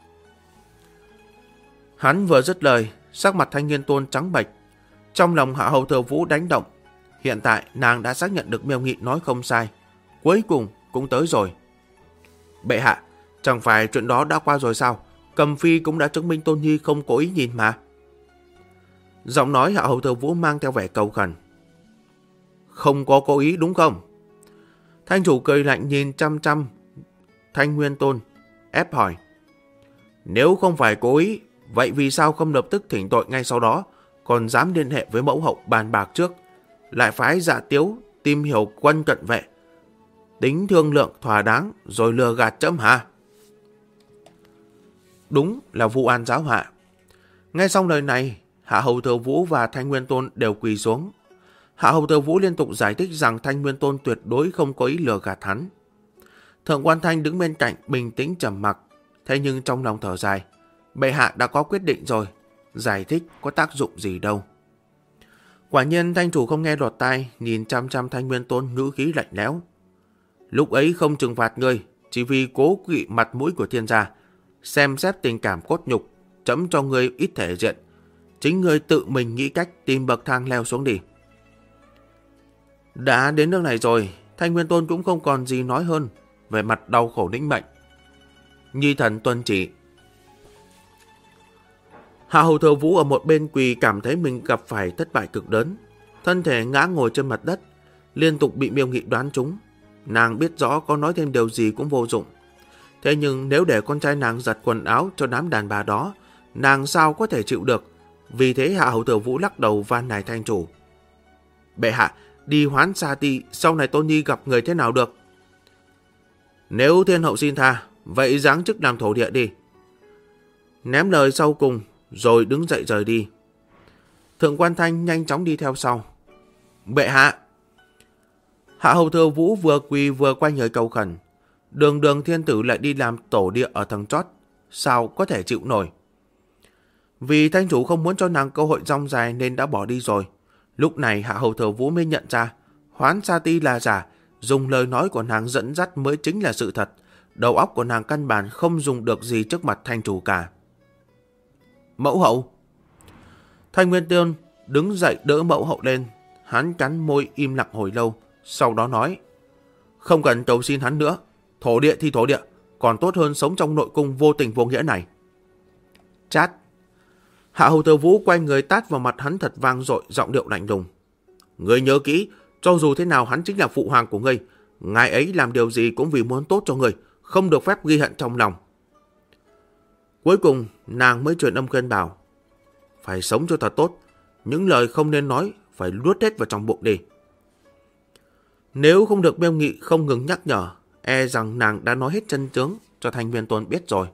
Hắn vừa dứt lời, sắc mặt Thanh Nguyên Tôn trắng bệch. Trong lòng Hạ hầu thừa Vũ đánh động. Hiện tại nàng đã xác nhận được Miêu Nghị nói không sai. Cuối cùng cũng tới rồi. Bệ hạ, chẳng phải chuyện đó đã qua rồi sao? Cầm Phi cũng đã chứng minh Tôn Nhi không cố ý nhìn mà. Giọng nói Hạ hầu thừa Vũ mang theo vẻ cầu khẩn. Không có cố ý đúng không? Thanh chủ cười lạnh nhìn chăm chăm Thanh Nguyên Tôn, ép hỏi. Nếu không phải cố ý, vậy vì sao không lập tức thỉnh tội ngay sau đó, còn dám liên hệ với mẫu hậu bàn bạc trước, lại phái Dạ Tiếu tìm hiểu quân cận vệ, tính thương lượng thỏa đáng rồi lừa gạt trẫm hả? Đúng là vụ an giáo họa. Nghe xong lời này, Hạ hầu thừa Vũ và Thanh Nguyên Tôn đều quỳ xuống. Hạ hầu thừa Vũ liên tục giải thích rằng Thanh Nguyên Tôn tuyệt đối không có ý lừa gạt hắn. Thượng quan Thanh đứng bên cạnh bình tĩnh trầm mặc, thế nhưng trong lòng thở dài. Bệ hạ đã có quyết định rồi, giải thích có tác dụng gì đâu. Quả nhiên thanh chủ không nghe lọt tai, nhìn chăm chăm Thanh Nguyên Tôn ngữ khí lạnh lẽo. Lúc ấy không trừng phạt ngươi, chỉ vì cố kỵ mặt mũi của thiên gia, xem xét tình cảm cốt nhục, trẫm cho ngươi ít thể diện. Chính ngươi tự mình nghĩ cách tìm bậc thang leo xuống đi. Đã đến nước này rồi, Thanh Nguyên Tôn cũng không còn gì nói hơn, về mặt đau khổ lĩnh mệnh. Nhi thần tuân chỉ. Hạ hầu thừa Vũ ở một bên quỳ cảm thấy mình gặp phải thất bại cực lớn, thân thể ngã ngồi trên mặt đất, liên tục bị Miêu Nghị đoán trúng. Nàng biết rõ có nói thêm điều gì cũng vô dụng. Thế nhưng nếu để con trai nàng giặt quần áo cho đám đàn bà đó, nàng sao có thể chịu được? Vì thế Hạ hầu thừa Vũ lắc đầu van nài thanh chủ. Bệ hạ, đi Hoán Sa Ti, sau này Tôn Nhi gặp người thế nào được? Nếu thiên hậu xin tha, vậy giáng chức làm thổ địa đi. Ném lời sau cùng, rồi đứng dậy rời đi. Thượng quan Thanh nhanh chóng đi theo sau. Bệ hạ! Hạ hầu Thừa Vũ vừa quỳ vừa quay người cầu khẩn. Đường Đường thiên tử lại đi làm tổ địa ở tầng chót, sao có thể chịu nổi. Vì Thanh chủ không muốn cho nàng cơ hội rong dài nên đã bỏ đi rồi. Lúc này Hạ hầu Thừa Vũ mới nhận ra Hoán Sa Ti là giả, dùng lời nói của nàng dẫn dắt mới chính là sự thật. Đầu óc của nàng căn bản không dùng được gì trước mặt Thanh chủ cả. Mẫu hậu! Thanh Nguyên Tôn đứng dậy đỡ mẫu hậu lên. Hắn cắn môi im lặng hồi lâu, sau đó nói: Không cần cầu xin hắn nữa. Thổ địa thì thổ địa, còn tốt hơn sống trong nội cung vô tình vô nghĩa này. Chát! Hạ hầu Thừa Vũ quay người tát vào mặt hắn thật vang dội, giọng điệu lạnh lùng. Ngươi nhớ kỹ, cho dù thế nào hắn chính là phụ hoàng của ngươi. Ngài ấy làm điều gì cũng vì muốn tốt cho ngươi, không được phép ghi hận trong lòng. Cuối cùng nàng mới truyền âm khuyên bảo: Phải sống cho thật tốt, những lời không nên nói phải nuốt hết vào trong bụng đi. Nếu không được Miêu Nghị không ngừng nhắc nhở, e rằng nàng đã nói hết chân tướng cho Thanh Nguyên Tôn biết rồi.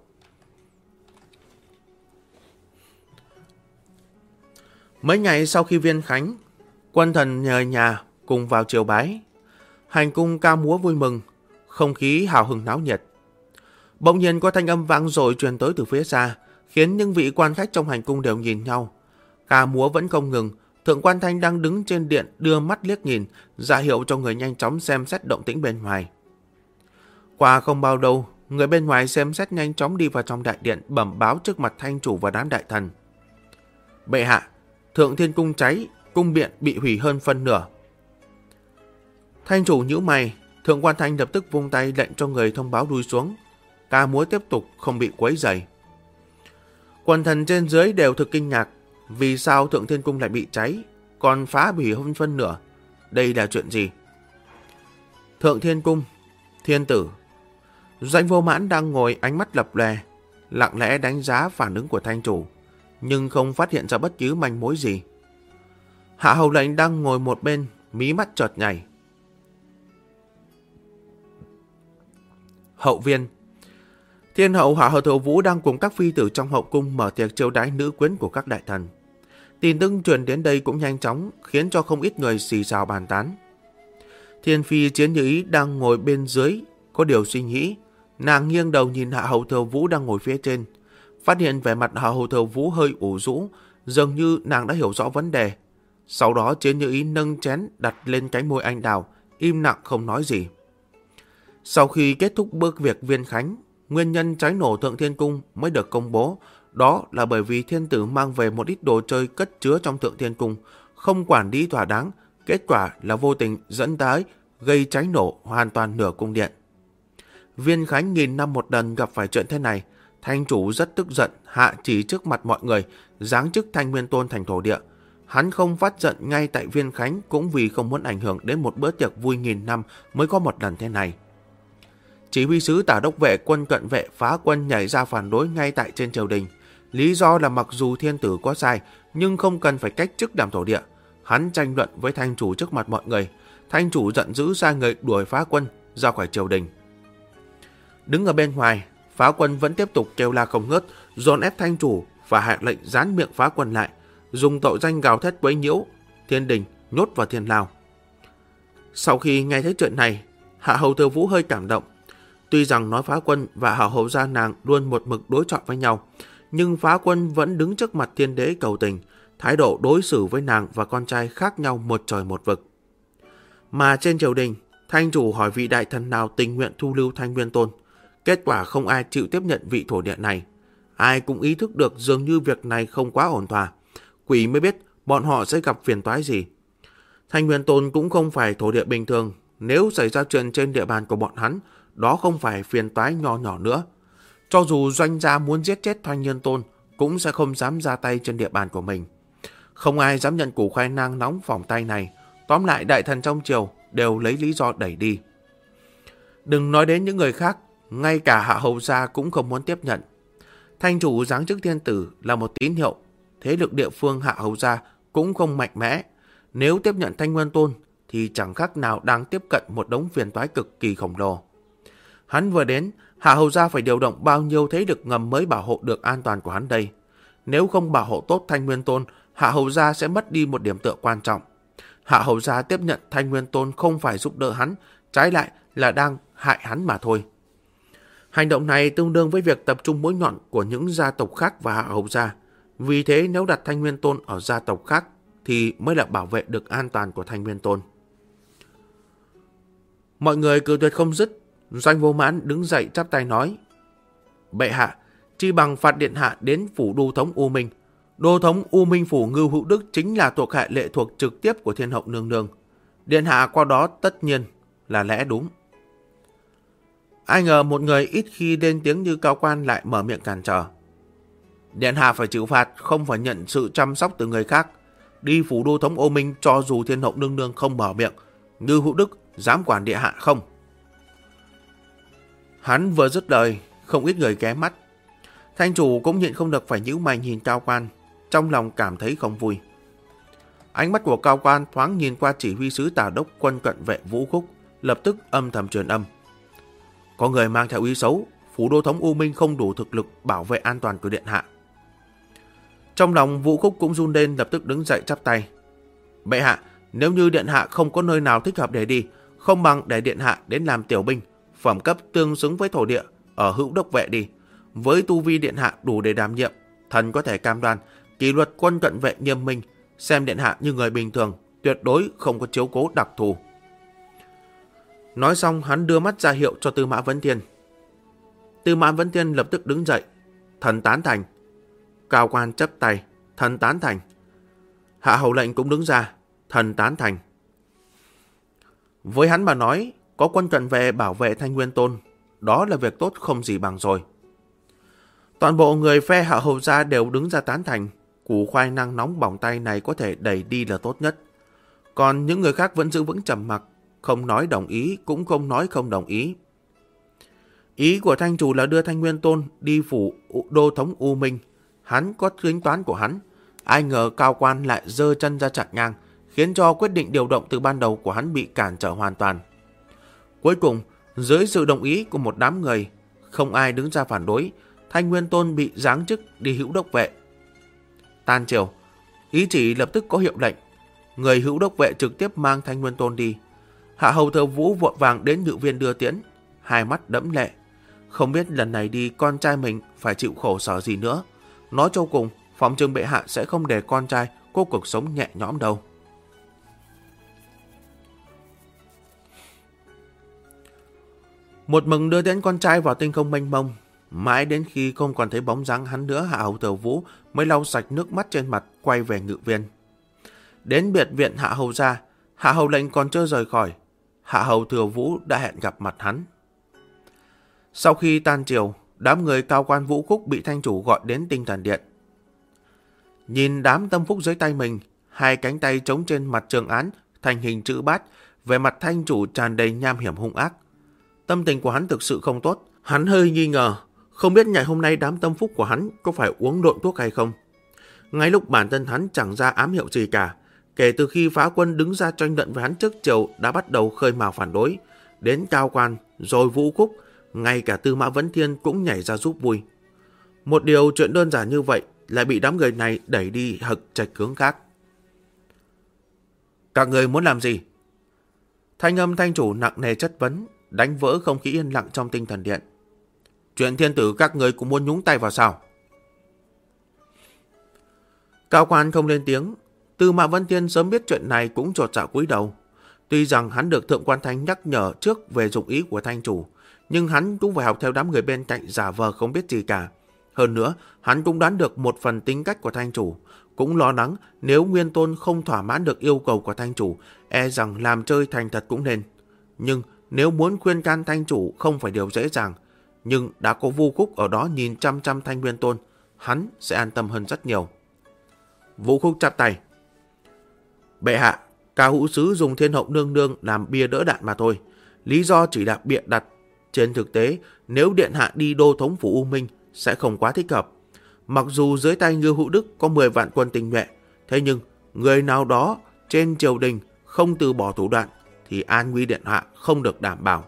Mấy ngày sau khi viên khánh, quân thần nhờ nhà cùng vào triều bái. Hành cung ca múa vui mừng, không khí hào hứng náo nhiệt. Bỗng nhiên có thanh âm vang dội truyền tới từ phía xa, khiến những vị quan khách trong hành cung đều nhìn nhau. Ca múa vẫn không ngừng, Thượng quan Thanh đang đứng trên điện đưa mắt liếc nhìn, ra hiệu cho người nhanh chóng xem xét động tĩnh bên ngoài. Qua không bao lâu, người bên ngoài xem xét nhanh chóng đi vào trong đại điện bẩm báo trước mặt Thanh chủ và đám đại thần. Bệ hạ, Thượng Thiên Cung cháy, cung điện bị hủy hơn phân nửa. Thanh chủ nhíu mày, Thượng quan Thanh lập tức vung tay lệnh cho người thông báo lui xuống. Ca múa tiếp tục không bị quấy rầy. Quần thần trên dưới đều thực kinh ngạc, vì sao Thượng Thiên Cung lại bị cháy, còn phá hủy hơn phân nửa? Đây là chuyện gì? Thượng Thiên Cung, thiên tử. Doanh Vô Mãn đang ngồi ánh mắt lập lòe, lặng lẽ đánh giá phản ứng của Thanh chủ, nhưng không phát hiện ra bất cứ manh mối gì. Hạ hầu lệnh đang ngồi một bên, mí mắt chợt nhảy. Hậu viên. Thiên hậu Hạ hầu Thừa Vũ đang cùng các phi tử trong hậu cung mở tiệc chiêu đãi nữ quyến của các đại thần. Tin tức truyền đến đây cũng nhanh chóng, khiến cho không ít người xì xào bàn tán. Thiên phi Chiến Như Ý đang ngồi bên dưới, có điều suy nghĩ. Nàng nghiêng đầu nhìn Hạ hầu Thừa Vũ đang ngồi phía trên, phát hiện vẻ mặt Hạ hầu Thừa Vũ hơi ủ rũ, dường như nàng đã hiểu rõ vấn đề. Sau đó Chiến Như Ý nâng chén đặt lên cánh môi anh đào, im lặng không nói gì. Sau khi kết thúc bữa việc viên khánh, nguyên nhân cháy nổ Thượng Thiên Cung mới được công bố. Đó là bởi vì thiên tử mang về một ít đồ chơi cất chứa trong Thượng Thiên Cung, không quản lý thỏa đáng, kết quả là vô tình dẫn tới gây cháy nổ hoàn toàn nửa cung điện. Viên khánh nghìn năm một lần gặp phải chuyện thế này, Thanh chủ rất tức giận, hạ chỉ trước mặt mọi người, giáng chức Thanh Nguyên Tôn thành thổ địa. Hắn không phát giận ngay tại viên khánh cũng vì không muốn ảnh hưởng đến một bữa tiệc vui nghìn năm mới có một lần thế này. Chỉ huy sứ Tả Đốc vệ quân cận vệ phá quân nhảy ra phản đối ngay tại trên triều đình. Lý do là mặc dù thiên tử có sai, nhưng không cần phải cách chức làm thổ địa. Hắn tranh luận với Thanh chủ trước mặt mọi người. Thanh chủ giận dữ sai người đuổi phá quân ra khỏi triều đình. Đứng ở bên ngoài, phá quân vẫn tiếp tục kêu la không ngớt, dồn ép Thanh chủ và hạ lệnh gián miệng phá quân lại, dùng tội danh gào thét quấy nhiễu thiên đình, nhốt vào thiên lao. Sau khi nghe thấy chuyện này, Hạ hầu Thừa Vũ hơi cảm động. Tuy rằng nói phá quân và Hạ hầu gia nàng luôn một mực đối chọi với nhau, nhưng phá quân vẫn đứng trước mặt thiên đế cầu tình, thái độ đối xử với nàng và con trai khác nhau một trời một vực. Mà trên triều đình, Thanh chủ hỏi vị đại thần nào tình nguyện thu lưu Thanh Nguyên Tôn. Kết quả không ai chịu tiếp nhận vị thổ địa này. Ai cũng ý thức được dường như việc này không quá ổn thỏa. Quỷ mới biết bọn họ sẽ gặp phiền toái gì. Thanh Nguyên Tôn cũng không phải thổ địa bình thường. Nếu xảy ra chuyện trên địa bàn của bọn hắn, đó không phải phiền toái nho nhỏ nữa. Cho dù doanh gia muốn giết chết Thanh Nguyên Tôn, cũng sẽ không dám ra tay trên địa bàn của mình. Không ai dám nhận củ khoai lang nóng phỏng tay này. Tóm lại đại thần trong triều đều lấy lý do đẩy đi. Đừng nói đến những người khác, ngay cả Hạ hầu gia cũng không muốn tiếp nhận. Thanh chủ giáng chức thiên tử là một tín hiệu. Thế lực địa phương Hạ hầu gia cũng không mạnh mẽ. Nếu tiếp nhận Thanh Nguyên Tôn thì chẳng khác nào đang tiếp cận một đống phiền toái cực kỳ khổng lồ. Hắn vừa đến, Hạ hầu gia phải điều động bao nhiêu thế lực ngầm mới bảo hộ được an toàn của hắn đây. nếu không bảo hộ tốt Thanh Nguyên Tôn, Hạ Hầu gia sẽ mất đi một điểm tựa quan trọng. Hạ Hầu gia tiếp nhận Thanh Nguyên Tôn không phải giúp đỡ hắn, trái lại là đang hại hắn mà thôi. Hành động này tương đương với việc tập trung mũi nhọn của những gia tộc khác vào Hạ Hầu gia. Vì thế nếu đặt Thanh Nguyên Tôn ở gia tộc khác thì mới là bảo vệ được an toàn của Thanh Nguyên Tôn. Mọi người cự tuyệt không dứt. Doanh Vô Mãn đứng dậy chắp tay nói: Bệ hạ, chi bằng phạt điện hạ đến phủ đô thống U Minh. Đô thống U Minh phủ Ngưu Hữu Đức chính là thuộc hạ lệ thuộc trực tiếp của Thiên Hậu Nương Nương. Điện hạ qua đó tất nhiên là lẽ đúng. Ai ngờ một người ít khi lên tiếng như Cao Quan lại mở miệng cản trở. Điện hạ phải chịu phạt, không phải nhận sự chăm sóc từ người khác. Đi phủ đô thống U Minh cho dù Thiên Hậu Nương Nương không mở miệng, Ngưu Hữu Đức dám quản điện hạ không? Hắn vừa dứt lời, không ít người ghé mắt. Thanh chủ cũng nhịn không được phải nhíu mày nhìn Cao Quan, trong lòng cảm thấy không vui. Ánh mắt của Cao Quan thoáng nhìn qua chỉ huy sứ Tả Đốc quân cận vệ Vũ Khúc, lập tức âm thầm truyền âm. Có người mang theo ý xấu, phủ đô thống U Minh không đủ thực lực bảo vệ an toàn của điện hạ. Trong lòng Vũ Khúc cũng run lên, lập tức đứng dậy chắp tay. Bệ hạ, nếu như điện hạ không có nơi nào thích hợp để đi, không bằng để điện hạ đến làm tiểu binh, phẩm cấp tương xứng với thổ địa ở Hữu Đốc vệ đi. Với tu vi điện hạ đủ để đảm nhiệm, thần có thể cam đoan kỷ luật quân cận vệ nghiêm minh, xem điện hạ như người bình thường, tuyệt đối không có chiếu cố đặc thù. Nói xong hắn đưa mắt ra hiệu cho Tư Mã Vấn Thiên. Tư Mã Vấn Thiên lập tức đứng dậy. Thần tán thành. Cao Quan chấp tay. Thần tán thành. Hạ Hầu lệnh cũng đứng ra. Thần tán thành. Với hắn mà nói, có quân cận vệ bảo vệ Thanh Nguyên Tôn, đó là việc tốt không gì bằng rồi. Toàn bộ người phe Hạ Hầu gia đều đứng ra tán thành. Củ khoai năng nóng bỏng tay này có thể đẩy đi là tốt nhất. Còn những người khác vẫn giữ vững trầm mặc, không nói đồng ý cũng không nói không đồng ý. Ý của Thanh chủ là đưa Thanh Nguyên Tôn đi phủ đô thống U Minh. Hắn có tính toán của hắn. Ai ngờ Cao Quan lại giơ chân ra chặn ngang, khiến cho quyết định điều động từ ban đầu của hắn bị cản trở hoàn toàn. Cuối cùng, dưới sự đồng ý của một đám người, không ai đứng ra phản đối, Thanh Nguyên Tôn bị giáng chức đi Hữu Đốc vệ. Tan chiều, ý chỉ lập tức có hiệu lệnh. Người Hữu Đốc vệ trực tiếp mang Thanh Nguyên Tôn đi. Hạ Hầu Thừa Vũ vội vàng đến ngự viên đưa tiễn, hai mắt đẫm lệ. Không biết lần này đi con trai mình phải chịu khổ sở gì nữa. Nói cho cùng, phòng trừng bệ hạ sẽ không để con trai có cuộc sống nhẹ nhõm đâu. Một mừng đưa đến con trai vào tinh không mênh mông. Mãi đến khi không còn thấy bóng dáng hắn nữa, Hạ Hầu Thừa Vũ mới lau sạch nước mắt trên mặt, quay về ngự viên. Đến biệt viện Hạ Hầu gia, Hạ Hầu lệnh còn chưa rời khỏi, Hạ Hầu Thừa Vũ đã hẹn gặp mặt hắn. Sau khi tan chiều, đám người Cao Quan Vũ Khúc bị Thanh chủ gọi đến Tinh Thần Điện. Nhìn đám tâm phúc dưới tay mình, hai cánh tay trống trên mặt trường án thành hình chữ bát, về mặt Thanh chủ tràn đầy nham hiểm hung ác. Tâm tình của hắn thực sự không tốt, hắn hơi nghi ngờ, không biết ngày hôm nay đám tâm phúc của hắn có phải uống độn thuốc hay không. Ngay lúc bản thân hắn chẳng ra ám hiệu gì cả, kể từ khi Phá Quân đứng ra tranh luận với hắn trước chiều đã bắt đầu khơi mào phản đối, đến Cao Quan, rồi Vũ Khúc, ngay cả Tư Mã Vấn Thiên cũng nhảy ra giúp vui. Một điều chuyện đơn giản như vậy lại bị đám người này đẩy đi hực trạch hướng khác. Các người muốn làm gì? Thanh âm Thanh chủ nặng nề chất vấn, đánh vỡ không khí yên lặng trong Tinh Thần Điện. Chuyện thiên tử các người cũng muốn nhúng tay vào sao? Cao Quan không lên tiếng. Tư Mã Vấn Thiên sớm biết chuyện này cũng chột dạ cúi đầu. Tuy rằng hắn được Thượng Quan Thanh nhắc nhở trước về dụng ý của Thanh chủ, nhưng hắn cũng phải học theo đám người bên cạnh giả vờ không biết gì cả. Hơn nữa, hắn cũng đoán được một phần tính cách của Thanh chủ, cũng lo lắng nếu Nguyên Tôn không thỏa mãn được yêu cầu của Thanh chủ, e rằng làm chơi thành thật cũng nên. Nhưng nếu muốn khuyên can Thanh chủ không phải điều dễ dàng, nhưng đã có Vũ Khúc ở đó nhìn chăm chăm Thanh Nguyên Tôn, hắn sẽ an tâm hơn rất nhiều. Vũ Khúc chắp tay. Bệ hạ, Cao Hữu Sứ dùng Thiên Hậu Nương Nương làm bia đỡ đạn mà thôi. Lý do chỉ là bịa đặt. Trên thực tế, nếu điện hạ đi đô thống phủ U Minh sẽ không quá thích hợp. Mặc dù dưới tay Ngưu Hữu Đức có 10 vạn quân tinh nhuệ, thế nhưng người nào đó trên triều đình không từ bỏ thủ đoạn thì an nguy điện hạ không được đảm bảo.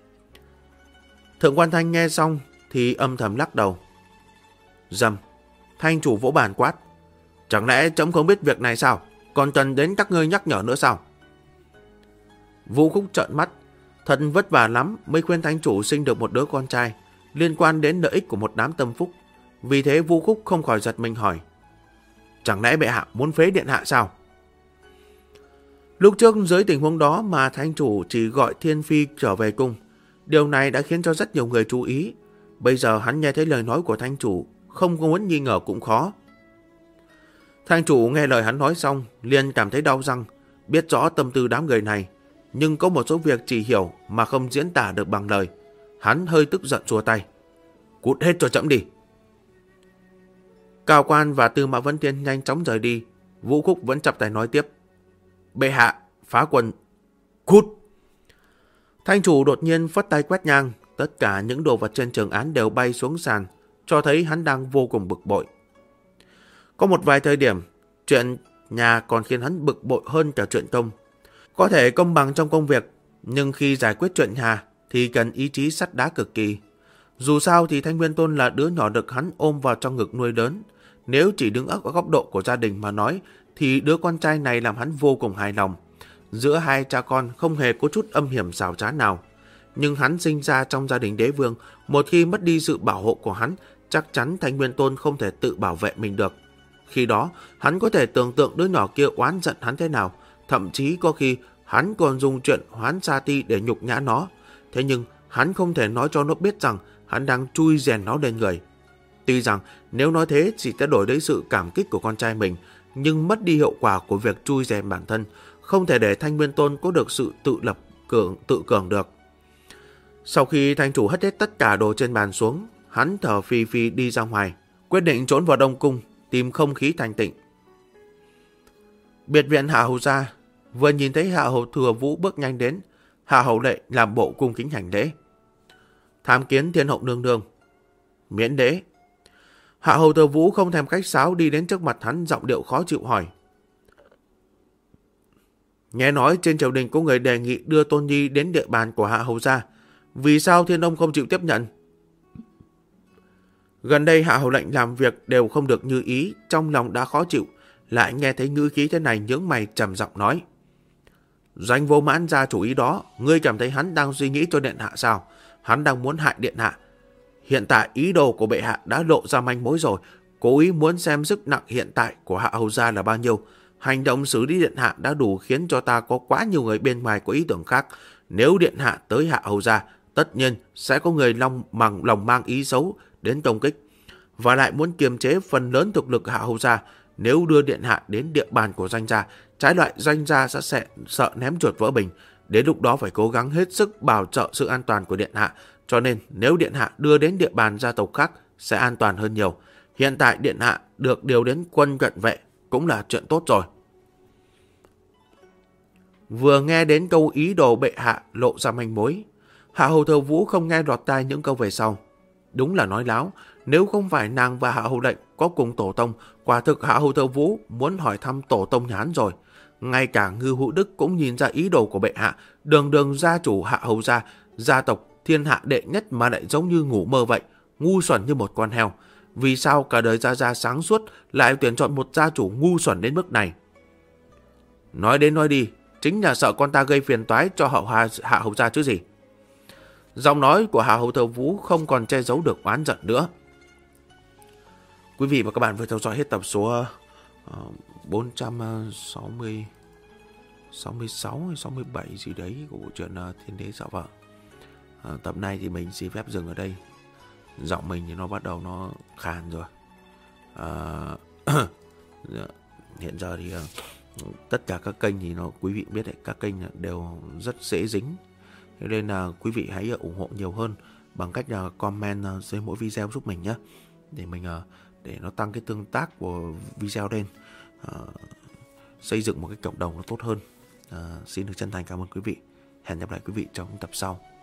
Thượng Quan Thanh nghe xong thì âm thầm lắc đầu. Dầm. Thanh chủ vỗ bàn quát: chẳng lẽ trẫm không biết việc này sao? Còn cần đến các ngươi nhắc nhở nữa sao? Vũ Khúc trợn mắt. Thật vất vả lắm mới khuyên Thanh chủ sinh được một đứa con trai, liên quan đến lợi ích của một đám tâm phúc. Vì thế Vũ Khúc không khỏi giật mình hỏi: chẳng lẽ bệ hạ muốn phế điện hạ sao? Lúc trước dưới tình huống đó mà Thanh chủ chỉ gọi Thiên Phi trở về cung. Điều này đã khiến cho rất nhiều người chú ý. Bây giờ hắn nghe thấy lời nói của Thanh chủ, không có muốn nghi ngờ cũng khó. Thanh chủ nghe lời hắn nói xong, liền cảm thấy đau răng, biết rõ tâm tư đám người này, nhưng có một số việc chỉ hiểu mà không diễn tả được bằng lời. Hắn hơi tức giận xua tay: cút hết cho trẫm đi. Cao Quan và Tư Mã Vấn Tiên nhanh chóng rời đi. Vũ Khúc vẫn chắp tay nói tiếp: bệ hạ, phá quân, cút. Thanh chủ đột nhiên phất tay quét ngang, tất cả những đồ vật trên trường án đều bay xuống sàn, cho thấy hắn đang vô cùng bực bội. Có một vài thời điểm, chuyện nhà còn khiến hắn bực bội hơn cả chuyện công. Có thể công bằng trong công việc, nhưng khi giải quyết chuyện nhà thì cần ý chí sắt đá cực kỳ. Dù sao thì Thanh Nguyên Tôn là đứa nhỏ được hắn ôm vào trong ngực nuôi lớn. Nếu chỉ đứng ở góc độ của gia đình mà nói, thì đứa con trai này làm hắn vô cùng hài lòng. Giữa hai cha con không hề có chút âm hiểm xảo trá nào. Nhưng hắn sinh ra trong gia đình đế vương, một khi mất đi sự bảo hộ của hắn, chắc chắn Thanh Nguyên Tôn không thể tự bảo vệ mình được. Khi đó, hắn có thể tưởng tượng đứa nhỏ kia oán giận hắn thế nào, thậm chí có khi hắn còn dùng chuyện hoán sa ti để nhục nhã nó. Thế nhưng, hắn không thể nói cho nó biết rằng hắn đang chui rèn nó lên người. Tuy rằng nếu nói thế chỉ sẽ đổi lấy sự cảm kích của con trai mình, nhưng mất đi hiệu quả của việc chui rèn bản thân, không thể để Thanh Nguyên Tôn có được sự tự cường được. Sau khi Thanh chủ hất hết tất cả đồ trên bàn xuống, hắn thở phì phì đi ra ngoài, quyết định trốn vào Đông Cung, tìm không khí thanh tịnh. Biệt viện Hạ Hầu gia, vừa nhìn thấy Hạ Hầu Thừa Vũ bước nhanh đến, Hạ Hầu Lệ làm bộ cung kính hành lễ: tham kiến Thiên hậu nương nương. Miễn lễ. Hạ Hầu Thừa Vũ không thèm khách sáo đi đến trước mặt hắn, giọng điệu khó chịu hỏi: nghe nói trên triều đình có người đề nghị đưa Tôn Nhi đến địa bàn của Hạ Hầu gia, vì sao Thiên ông không chịu tiếp nhận? Gần đây Hạ Hầu lệnh làm việc đều không được như ý, trong lòng đã khó chịu, lại nghe thấy ngữ khí thế này nhướng mày trầm giọng nói: Doanh Vô Mãn ra chủ ý đó, ngươi cảm thấy hắn đang suy nghĩ cho điện hạ sao? Hắn đang muốn hại điện hạ. Hiện tại ý đồ của bệ hạ đã lộ ra manh mối rồi, cố ý muốn xem sức nặng hiện tại của Hạ Hầu gia là bao nhiêu. Hành động xử lý điện hạ đã đủ khiến cho ta có quá nhiều người bên ngoài có ý tưởng khác. Nếu điện hạ tới Hạ Hầu gia, tất nhiên sẽ có người lòng mang ý xấu đến công kích, và lại muốn kiềm chế phần lớn thực lực Hạ Hầu gia. Nếu đưa điện hạ đến địa bàn của Doanh gia, trái lại Doanh gia sẽ sợ ném chuột vỡ bình. Đến lúc đó phải cố gắng hết sức bảo trợ sự an toàn của điện hạ. Cho nên nếu điện hạ đưa đến địa bàn gia tộc khác sẽ an toàn hơn nhiều. Hiện tại điện hạ được điều đến quân cận vệ cũng là chuyện tốt rồi. Vừa nghe đến câu ý đồ bệ hạ lộ ra manh mối, Hạ Hầu Thừa Vũ không nghe lọt tai những câu về sau. Đúng là nói láo, nếu không phải nàng và Hạ Hầu lệnh có cùng tổ tông, quả thực Hạ Hầu Thừa Vũ muốn hỏi thăm tổ tông nhà hắn rồi. Ngay cả Ngư Hữu Đức cũng nhìn ra ý đồ của bệ hạ, đường gia chủ Hạ Hầu gia, gia tộc thiên hạ đệ nhất mà lại giống như ngủ mơ vậy, ngu xuẩn như một con heo. Vì sao cả đời gia sáng suốt lại tuyển chọn một gia chủ ngu xuẩn đến mức này? Nói đến nói đi, chính là sợ con ta gây phiền toái cho Hạ Hầu gia chứ gì. Giọng nói của Hạ Hầu Thừa Vũ không còn che giấu được oán giận nữa. Quý vị và các bạn vừa theo dõi hết tập số 466 hay 67 gì đấy của bộ truyện Thiên Đế Dạo Vợ. Tập này thì mình xin phép dừng ở đây. Giọng mình thì nó bắt đầu nó khàn rồi. Hiện giờ thì tất cả các kênh thì quý vị biết đấy, các kênh đều rất dễ dính. Thế nên là quý vị hãy ủng hộ nhiều hơn bằng cách là comment dưới mỗi video giúp mình nhé, để nó tăng cái tương tác của video lên, xây dựng một cái cộng đồng nó tốt hơn. Xin được chân thành cảm ơn quý vị. Hẹn gặp lại quý vị trong tập sau.